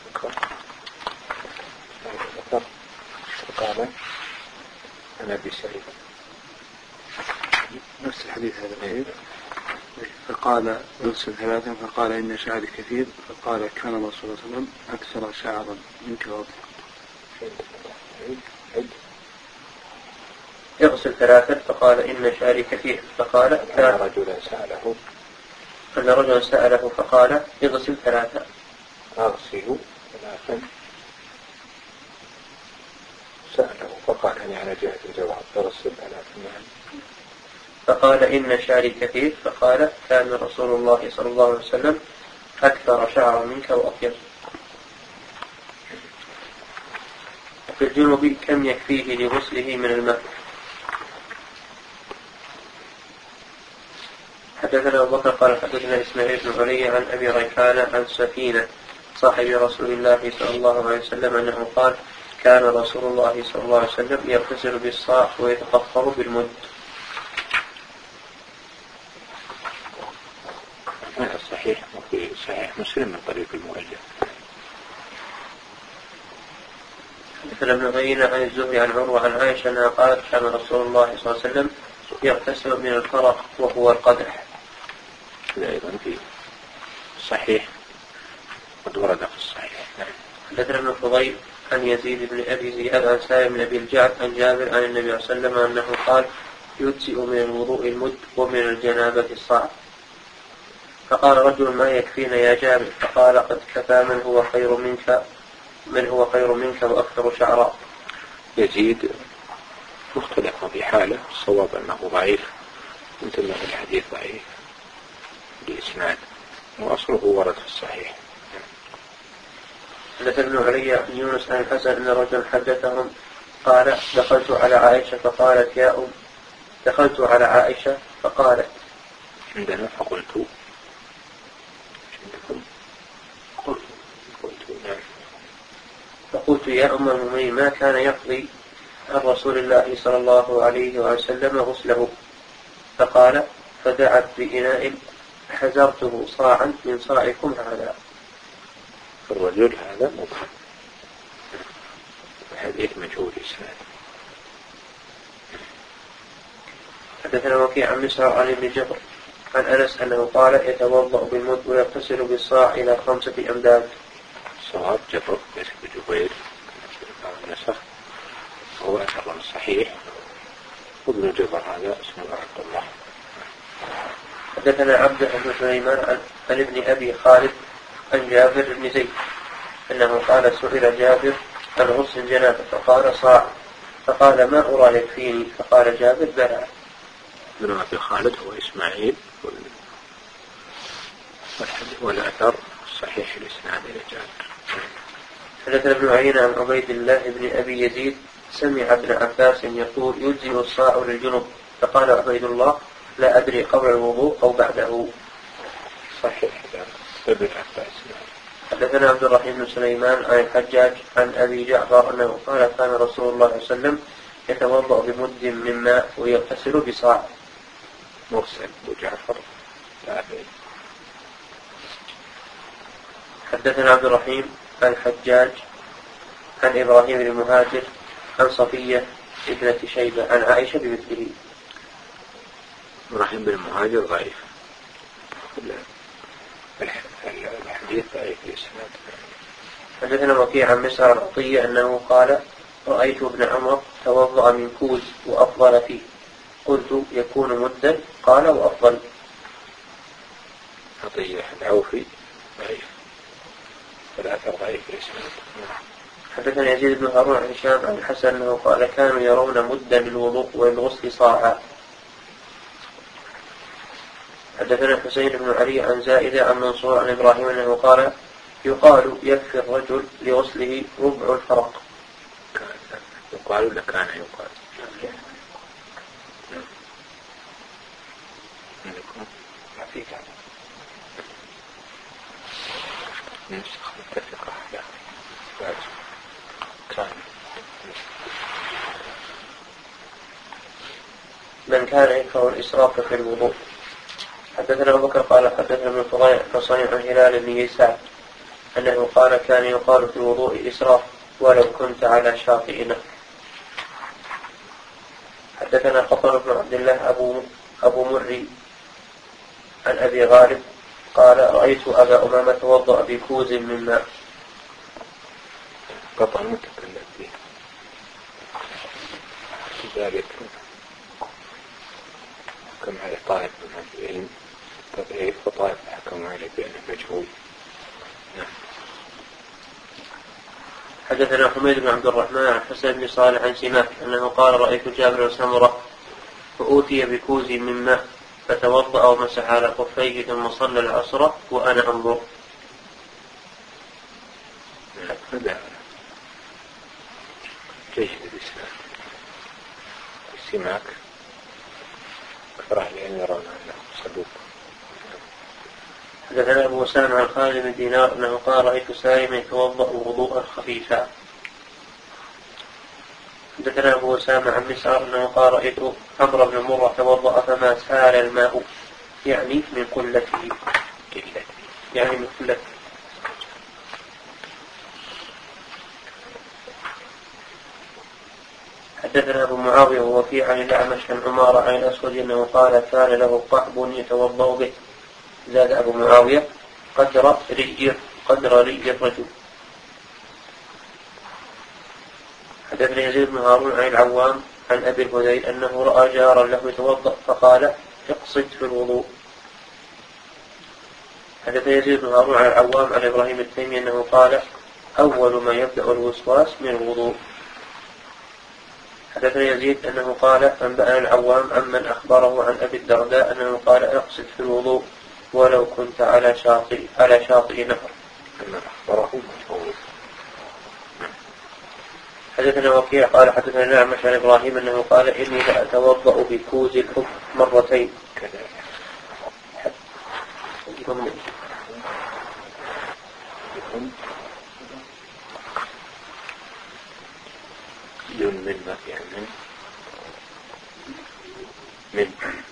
قال أنا أبي سعيد نفس الحديث هذا. فقال اغسل ثلاثا فقال إن شعري كثير فقال كان الرسول صلى الله عليه وسلم أكثر شعرا منك وأطيب. اغسل ثلاثا فقال إن شعري كثير فقال كان رجلا سأله أن رجلا سأله فقال اغسل ثلاثا. أغسل ثلاثا سأله فقال يعني على جهة الجواب اغسل ثلاثا. فقال إن شعري كثير فقال كان رسول الله صلى الله عليه وسلم أكثر شعرا منك وأطيب. في الجنوب كم يكفيه لغسله من الماء؟ حدثنا أبو بكر قال حدثنا إسماعيل بن علي عن أبي ريحانة عن سفينة صاحب رسول الله صلى الله عليه وسلم أنه قال كان رسول الله صلى الله عليه وسلم يغتسل بالصاع ويتطهر بالمد. هذا صحيح وفي صحيح مسلم من طريق المؤلف. حدثنا ابن عيينة عن الزهري عن عروة عن عائشة أنها قالت كان رسول الله صلى الله عليه وسلم يغتسل من الفرق وهو القدح. هذا أيضا في صحيح قد ورد في الصحيح. حدثنا ابن فضيل عن يزيد بن أبي زياد عن سالم بن أبي الجعد عن جابر عن النبي صلى الله عليه وسلم أنه قال يجزئ من الوضوء المد ومن الجنابة الصاع. فقال رجل ما يكفينا يا جابر؟ فقال قد كفى من هو خير منك من هو خير منك وأكثر شعرا. يزيد مختلف في حاله الصواب أنه ضعيف انتبه الحديث ضعيف بإسناد وأصله ورد في الصحيح. حدث ابن علي عن يونس عن الحسن أن رجلا حدثهم قال دخلت على عائشة فقالت يا أم دخلت على عائشة فقالت عندنا فقلت قلت يا أم المؤمنين ما كان يقضي عن رسول الله صلى الله عليه وسلم غسله فقال فدعت بإناء حزرته صاعا من صاعكم هذا. الرجل هذا مبهم، الحديث مجهول إسناد. حدثنا وكيع عن مسعر عن ابن جبر عن أنس أنه قال يتوضأ بالمد ويغتسل بالصاع إلى خمسة أمداد. صواب جبر ليس بجبير النسخ، هو أثر صحيح، وابن جبر هذا اسمه عبد الله. حدثنا عبد بن سليمان عن ابن أبي خالد عن جابر بن زيد أنه قال سئل جابر عن غسل الجنابة فقال صاع، فقال ما أرى يكفيني، فقال جابر بلى. ابن أبي خالد هو إسماعيل، والأثر صحيح الإسناد إلى جابر. حدثنا ابن عيينة عن عبيد الله بن أبي يزيد سمع ابن عباس يقول يجزي الصاع للجنب، فقال عبيد الله لا أدري قبل الوضوء أو بعده. صحيح ابن عباس. حدثنا عبد الرحيم بن سليمان عن الحجاج عن أبي جعفر أنه قال كان رسول الله صلى الله عليه وسلم يتوضأ بمد من ماء ويغتسل بصاع. مرسل أبو جعفر تابعي. حدثنا عبد الرحيم عن الحجاج عن إبراهيم بن المهاجر عن صفية ابنة شيبة عن عائشة بمثله. إبراهيم بن المهاجر ضعيف، الحديث ضعيف الإسناد. حدثنا وكيع عن مسعر العطية أنه قال رأيت ابن عمر توضأ من كوز وأفضل فيه، قلت يكون مدا، قال وأفضل. عطية العوفي ضعيف، الأثر ضعيف الإسناد. حدثنا يزيد بن هارون عن هشام عن الحسن أنه قال كانوا يرون مدا للوضوء والغسل صاعا. حدثنا حسين بن علي عن زائدة عن منصور عن إبراهيم أنه قال يقال يكفي الرجل لغسله ربع الفرق. يقال ولا كان يقال؟ ما في كان نسخ متفقة بعد كان من كان يكره الإسراف في الوضوء. حدثنا أبو بكر قال حدثنا ابن فضيل حصين عن هلال بن يساع أنه قال كان يقال في الوضوء إسراف ولو كنت على شاطئ نهر. حدثنا قطر بن عبد الله أبو, أبو مري عن أبي غالب قال رأيت أبا أمامة توضأ بكوز من ماء. قطع متكلم فيه ذلك حكم على طالب من العلم تضعيف، وطالب حكم عليه بأنه مجهول. نعم. حدثنا حميد بن عبد الرحمن عن حسن بن صالح عن سماك أنه قال رأيت جابر بن سمرة فأوتي بكوز من ماء فتوضأ ومسح على خفيه ثم صلى العصر وأنا أنظر. هذا جيد الإسلام. السماك أكثر أهل العلم يرون أنه صدوق. حدثنا أبو أسامة عن خالد بن دينار أنه قال رأيت سالما يتوضأ وضوءا خفيفا. حدثنا أبو أسامة عن مسعر أنه قال رأيت عمرو بن مرة توضأ فما سال الماء، يعني من قلته، يعني من قلته. حدثنا أبو معاوية ووكيع عن الأعمش عن عمارة عن الأسود أنه قال كان له قحب يتوضأ به. زاد أبو معاوية قدر ري قدر ري الرجل. حدثنا يزيد بن هارون عن العوام عن أبي الهذيل أنه رأى جارا له يتوضأ فقال اقصد في الوضوء. حدثنا يزيد بن هارون عن العوام عن إبراهيم التيمي أنه قال أول ما يبدأ الوسواس من الوضوء. حدثنا يزيد أنه قال أنبأنا العوام عمن أخبره عن أبي الدرداء أنه قال اقصد في الوضوء ولو كنت على شاطئ على شاطئ نهر. حدثنا وكيع قال حدثنا الأعمش عن إبراهيم أنه قال إني لأتوضأ بكوز الحب مرتين. بدون من ما فيها من من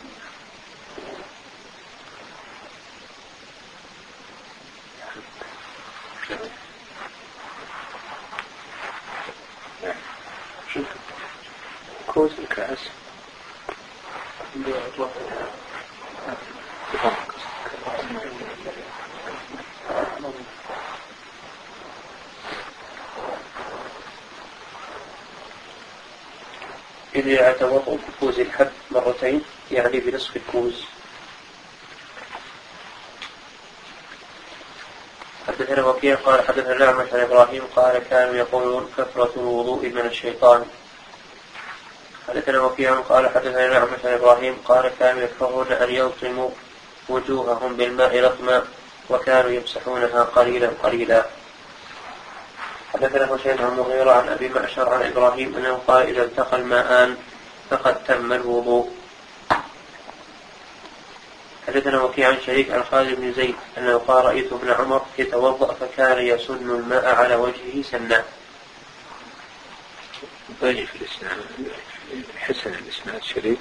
كوز الكأس إذا يتوضأ بكوز الحب مرتين يعني بنصف الكوز. حدثنا وكيع قال حدثنا الأعمش عن إبراهيم قال كانوا يقولون كثرة الوضوء من الشيطان. حدثنا وكيع قال حدثنا الأعمش عن إبراهيم قال كانوا يكرهون أن يلطموا وجوههم بالماء لطما وكانوا يمسحونها قليلا قليلا. حدثنا حسين عن مغيرة عن أبي معشر عن إبراهيم أنه قال إذا التقى الماءان فقد تم الوضوء. حدثنا وكيع عن شريك عن خالد بن زيد أنه قال رأيت ابن عمر يتوضأ فكان يسن الماء على وجهه سنا. ضعيف الإسناد حسن الإسناد شريك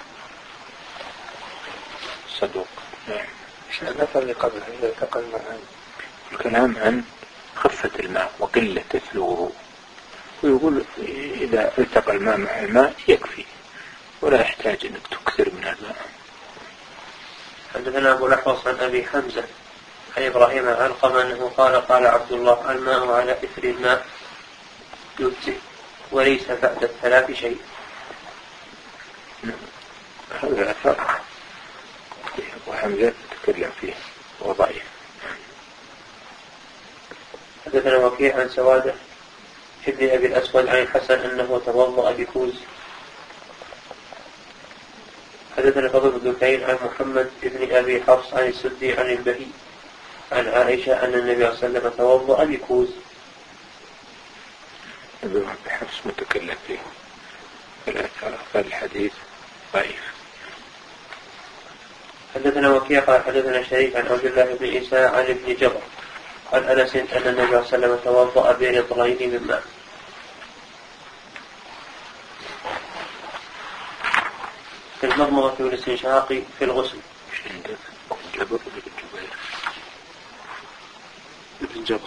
صدوق. النفر اللي قبله إذا التقى الماء الكلام عن خفة الماء وقلة الوضوء، ويقول إذا التقى الماء مع الماء يكفي ولا يحتاج أنك تكثر من الماء. حدثنا أبو الأحوص عن أبي حمزة عن إبراهيم عن علقمة أنه قال قال عبد الله الماء على إثر الماء يجزئ وليس بعد الثلاث شيء. هذا أثر أبو حمزة تكلم فيه وضعيف. حدثنا وكيع عن سوادة ابن أبي الأسود عن الحسن أنه توضأ بكوز. حدثنا فضل بن كين عن محمد بن أبي حفص عن السدي عن البهي عن عائشة أن النبي صلى الله عليه وسلم توضأ بكوز. ابن أبي حفص متكلم فيه الأثر الحديث ضعيف. حدثنا وكيع قال حدثنا شريك عن عبد الله بن عيسى عن ابن جبر عن أنس أن النبي صلى الله عليه وسلم توضأ برطلين من ماء. في المضمضة والاستنشاق في الغسل. جبر بن جبير ابن جبر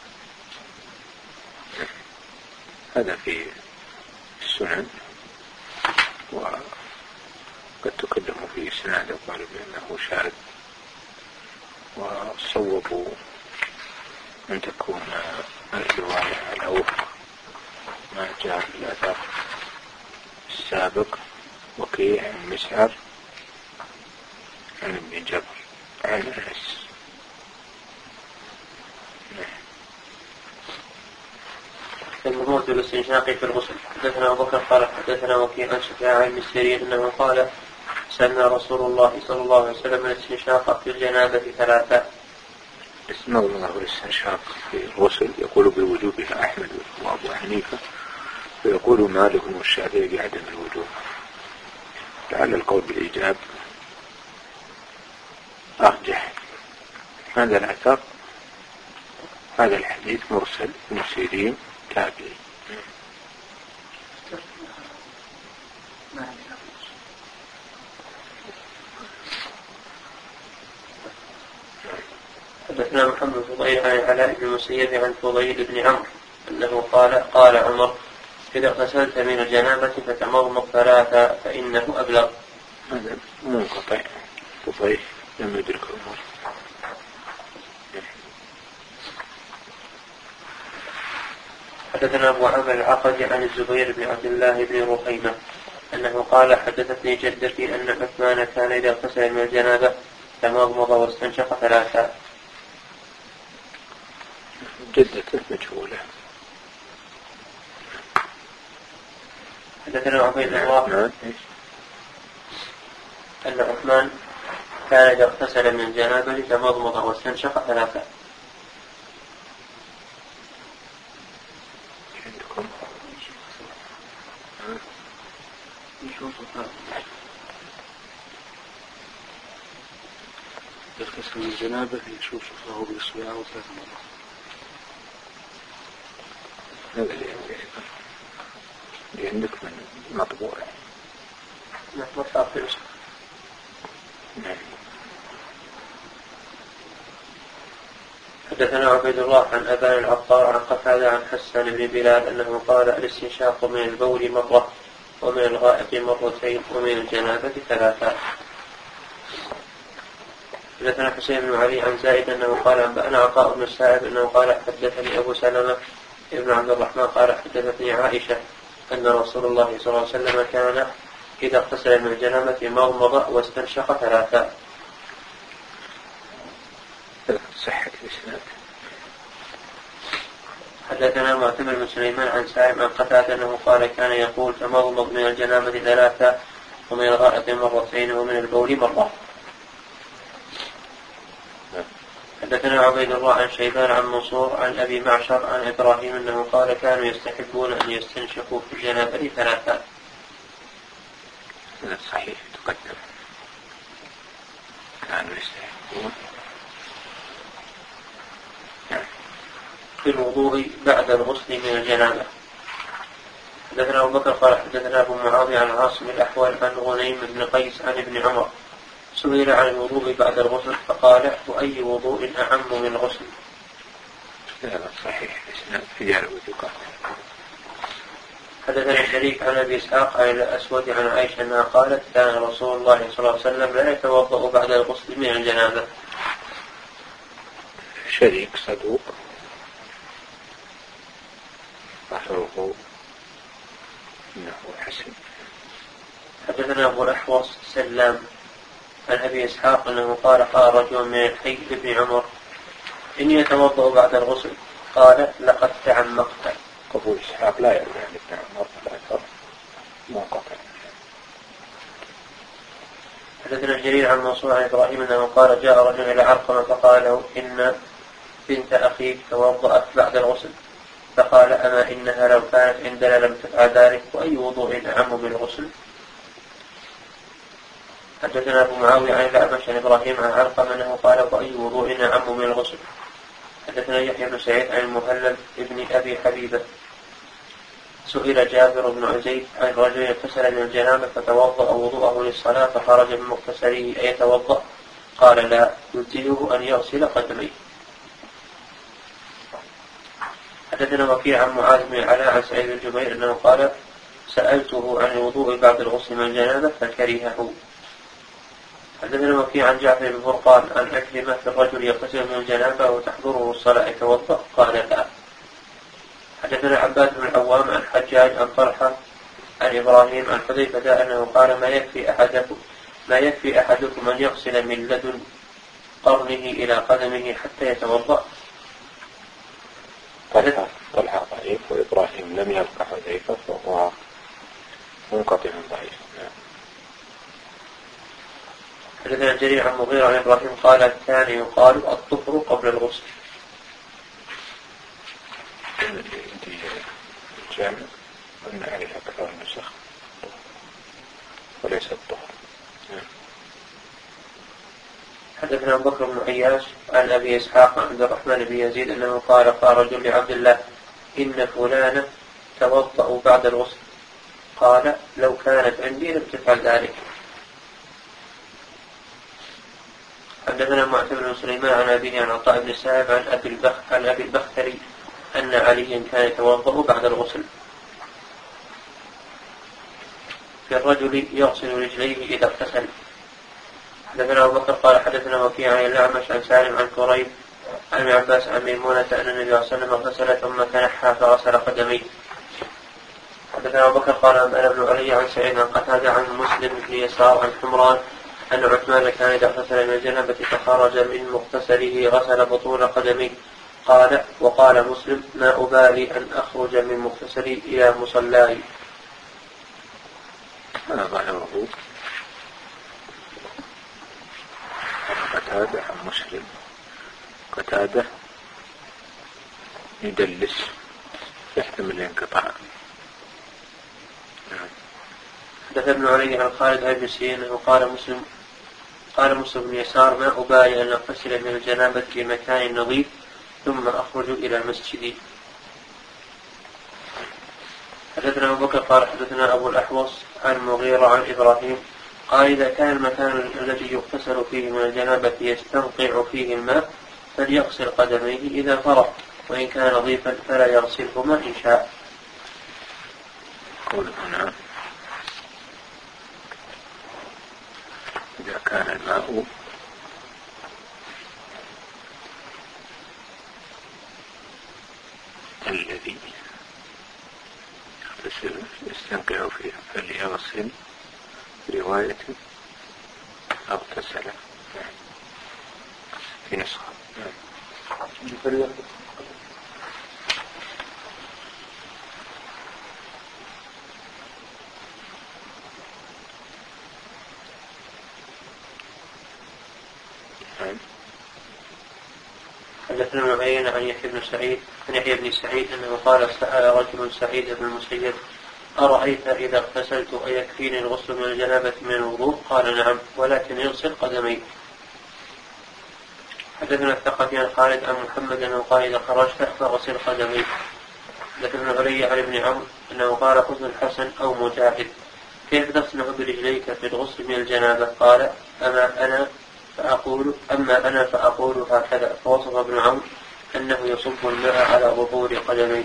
هذا في السنن وقد تكلموا في إسناد وقالوا بأنه شاذ وصوبوا أن تكون الرواية على وفق ما جاء في الأثر السابق. وكيع عن مسعر عن ابن جبر عن أنس. في المضمضة والاستنشاق في الغسل. حدثنا أبو بكر قال حدثنا وكيع عن شفاعة بن سيرين أنه قال سمع رسول الله صلى الله عليه وسلم الاستنشاق في الجنابة ثلاثة. اسمه الله والاستنشاق في الغسل يقول بوجوبها أحمد وأبو حنيفة، ويقول مالك والشافعي بعدم الوجوب. لعل القول بالإيجاب أرجح. هذا الأثر هذا الحديث مرسل ابن سيرين تابعي. حدثنا محمد بن فضيل عن العلاء بن المسيب عن فضيل بن عمرو أنه قال قال عمر إذا اغتسلت من الجنابة فتمضمض ثلاثة فإنه أبلغ. هذا منقطع فضيل لم يدرك عمر. حدثنا أبو عامر العقدي عن الزبير بن عبد الله بن رقيمة أنه قال حدثتني جدتي أن عثمان كان إذا اغتسل من الجنابة تمضمض واستنشق ثلاثة. جدته مجهولة. حدثنا عبيد الله أن عثمان كان إذا اغتسل من الجنابة تمضمض واستنشق ثلاثة. يغتسل من الجنابة يشوف صفره بالإصبع أو ثلاث مرات. هذا اللي عندك من مطبوع؟ مطبوع في نسخة. نعم. حدثنا عبيد الله عن أبان العطار عن قتادة عن حسان بن بلال أنه قال الاستنشاق من البول مرة ومن الغائط مرتين ومن الجنابة ثلاثة. حدثنا حسين بن علي عن زائد أنه قال أنبأنا عطاء بن السائب أنه قال حدثني أبو سلمة ابن عبد الرحمن قال حدثتني عائشة أن رسول الله صلى الله عليه وسلم كان إذا اغتسل من الجنابة مضمض واستنشق ثلاثا. صحة الإسناد. حدثنا معتمر بن سليمان عن سالم عن قتادة أنه قال كان يقول تمضمض من الجنابة ثلاثة ومن الغائط مرتين ومن البول مرة. حدثنا عبيد الله عن شيبان عن منصور عن أبي معشر عن إبراهيم أنه قال كانوا يستحبون أن يستنشقوا في الجنابة ثلاثة. هذا صحيح تقدم كانوا يستحبون في الوضوء بعد الغسل من الجنابة. حدثنا أبو بكر قال حدثنا أبو معاوية عن عاصم الأحوال عن غنيم بن قيس عن ابن عمر سئل عن الوضوء بعد الغسل فقال وأي وضوء أعم من الغسل. هذا صحيح الإسناد في جانب الثقات. حدثنا شريك عن أبي إسحاق عن الأسود عن عائشة أنها قالت كان رسول الله صلى الله عليه وسلم لا يتوضأ بعد الغسل من الجنابة. شريك صدوق ظاهره إنه حسن. حدثنا أبو الأحوص سلام عن أبي إسحاق أنه قال قال رجل من الحي ابن عمر إني يتوضأ بعد الغسل قال لقد تعمقت. أبو إسحاق لا يروي عن ابن عمر الأثر منقطع. حدثنا الجرير عن منصور عن إبراهيم أنه قال جاء رجل إلى علقمة فقال له إن بنت أخيك توضأت بعد الغسل فقال أما إنها لو كانت عندنا لم تفعل ذلك وأي وضوء أعم من الغسل. حدثنا أبو معاوية عن الأعمش عن إبراهيم عن علقمة أنه قال وأي وضوء أعم من الغسل. حدثنا يحيى بن سعيد عن المهلب ابن أبي حبيبة سئل جابر بن عزيز عن رجل اغتسل من الجنابة فتوضأ وضوءه للصلاة فخرج من مغتسله أيتوضأ قال لا يجزئه أن يغسل قدميه. حدثنا وكيع عن معاذ بن العلاء عن سعيد بن جبير أنه قال سألته عن الوضوء بعد الغسل من الجنابة فكرهه. حدثنا وكيع عن جعفر بن فرقان عن عكرمة في الرجل يغتسل من الجنابة وتحضره الصلاة يتوضأ قال لا. حدثنا عباد بن العوام عن حجاج عن طلحة عن إبراهيم عن حذيفة أنه قال ما يكفي أحدكم ما يكفي أحدكم أن يغسل من لدن قرنه إلى قدمه حتى يتوضأ. طلحة طلحة ضعيف وإبراهيم لم يلقى حذيفة فهو منقطع ضعيف. حدثنا جرير عن مغيرة عن إبراهيم قال كان يقال الطهر قبل الغسل. الجامع قلنا عليه أكثر النسخ وليس الطهر. حدثنا أبو بكر بن عياش عن أبي إسحاق عن عبد الرحمن بن يزيد أنه قال قال رجل لعبد الله إن فلانا توضأ بعد الغسل قال لو كانت عندي لم تفعل ذلك. حدثنا معتمر بن سليمان عن أبيه عن عطاء بن سائب عن أبي البخ عن أبي البختري أن عليا كان يتوضأ بعد الغسل في الرجل يغسل رجليه إذا اغتسل. حدثنا أبو بكر قال حدثنا وكيع عن الأعمش عن سالم عن كريب عن ابن عباس عن ميمونة أن النبي صلى الله عليه وسلم اغتسل ثم تنحى فغسل قدميه. حدثنا أبو بكر قال أنا ابن علي عن سعيد عن قتادة عن مسلم بن يسار عن حمران أن عثمان كان إذا اغتسل من الجنابة فخرج من مغتسله غسل بطون قدميه. قال وقال مسلم ما أبالي أن أخرج من مغتسلي إلى مصلاي. هذا ظاهره قتادة عن مسلم قتادة يدلس يحتمل الانقطاع. حدث ابن علي عن خالد بن سيرين أنه قال مسلم قال مسلم بن يسار ما أبالي أن أغتسل من الجنابة في مكان نظيف ثم أخرج إلى المسجد. حدثنا أبو بكر قال حدثنا أبو الأحوص عن مغيرة عن إبراهيم قال إذا كان المكان الذي يغتسل فيه من الجنابة يستنقع فيه الماء فليغسل قدميه إذا فرغ، وإن كان نظيفا فلا يغسلهما إن شاء. قول هنا إذا كان الماء الذي يستنقع فيه فليغسل، رواية اغتسل في نسخة. حدثنا ابن عيينة عن يحيى بن سعيد عن يحيى بن سعيد أنه قال سأل رجل سعيد بن المسيب أرأيت إذا اغتسلت أيكفيني الغسل من الجنابة من الوضوء؟ قال نعم، ولكن يغسل قدميه. حدثنا الثقفي عن خالد عن محمد أنه قال إذا خرجت فاغسل قدميه. حدثنا علي عن ابن عمرو أنه قال خذ الحسن أو مجاهد كيف تصنع برجليك في الغسل من الجنابة؟ قال أما أنا فأقول أما أنا فأقول هكذا. فوصف ابن عمرو أنه يصب الماء على ظهور قدميه.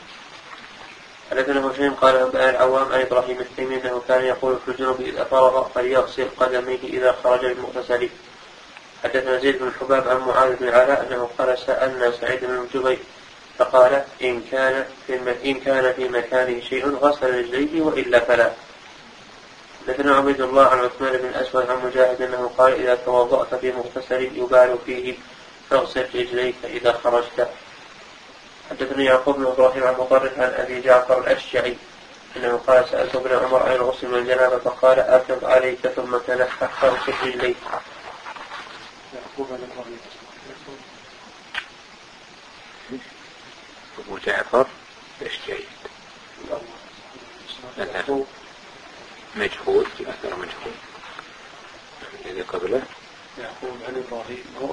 حدثنا هشيم قال أنبأنا العوام عن إبراهيم التيمي أنه كان يقول في الجنوب إذا فرغ فليغسل قدميه إذا خرج للمغتسل. حدثنا زيد بن حباب عن معاذ بن علاء أنه قال سألنا سعيد بن جبير فقال إن كان في إن كان في مكانه شيء غسل رجليه وإلا فلا. حدثنا عبيد الله عن عثمان بن الأسود عن مجاهد أنه قال إذا توضأت في مغتسل يبال فيه فاغسل رجليك إذا خرجت. حدثني يعقوب بن إبراهيم عن مطرف عن أبي جعفر الأشجعي أنه قال سألت ابن عمر عن الغسل من الجنابة فقال أفرغ عليك ثم تنحى فاغسل رجليك. أبو جعفر الأشجعي مجهول في أثر مجهول الذي قبله يعقوب عن إبراهيم هو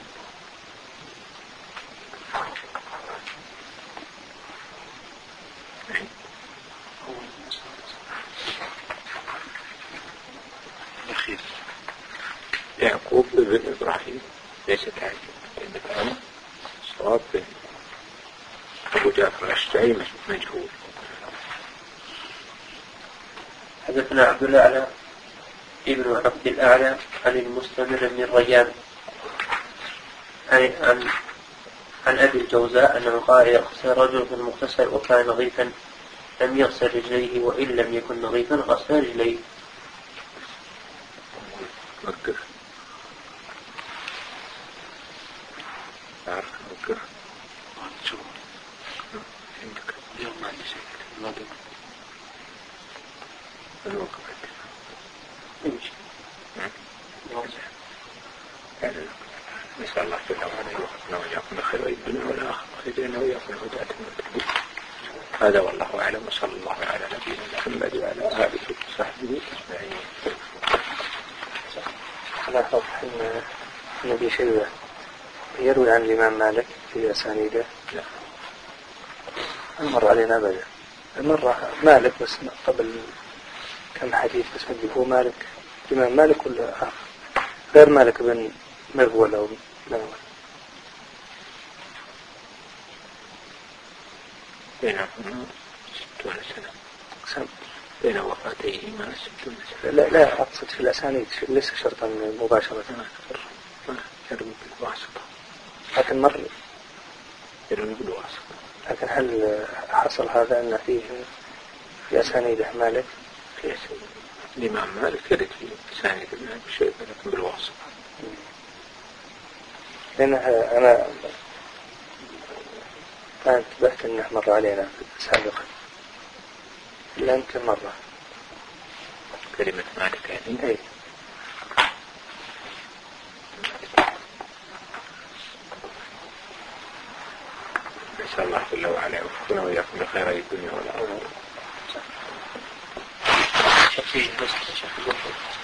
الأخير يعقوب بن إبراهيم ليس تعجب لأن كان صواب أبو جعفر الأشجعي مجهول. حدثنا عبد الأعلى ابن عبد الأعلى عن المستمر بن الريان عن, عن, عن أبي الجوزاء أنه قال يغسل رجل في المغتسل وكان نظيفا لم يغسل رجليه وإن لم يكن نظيفا غسل رجليه. فكر أعرف فكر شو عندك اليوم ما عندي شيء ما دم الوقت يمشي نسأل الله جل وعلا يوفقنا وإياكم بخير الدنيا والآخرة ويهدينا وإياكم هداة المهتدين. هذا والله أعلم وصلى الله على نبينا محمد وعلى آله وصحبه أجمعين. على فرح أن النبي شيبة يروي عن الإمام مالك في أسانيده. لا مر علينا أبدا مرة مالك بس قبل كم حديث بس مدري هو مالك الإمام مالك ولا آخر غير مالك بن مغول أو مغول بين ستون سنة سنة بين وفاتيهما ستون سنة. لا لا أقصد في الأسانيد ليس شرطا مباشرة ما يروي بالواسطة لكن مر يروي بالواسطة. لكن هل حصل هذا أن فيه في أسانيده مالك؟ في الإمام مالك يرد في أسانيد ابن أبي شيبة لكن بالواسطة. لأنها أنا ما انتبهت أنه مر علينا سابقا إلا أنت مرة كلمة مالك يعني أي نسأل الله جل وعلا يوفقنا وإياكم بخير الدنيا والآخرة.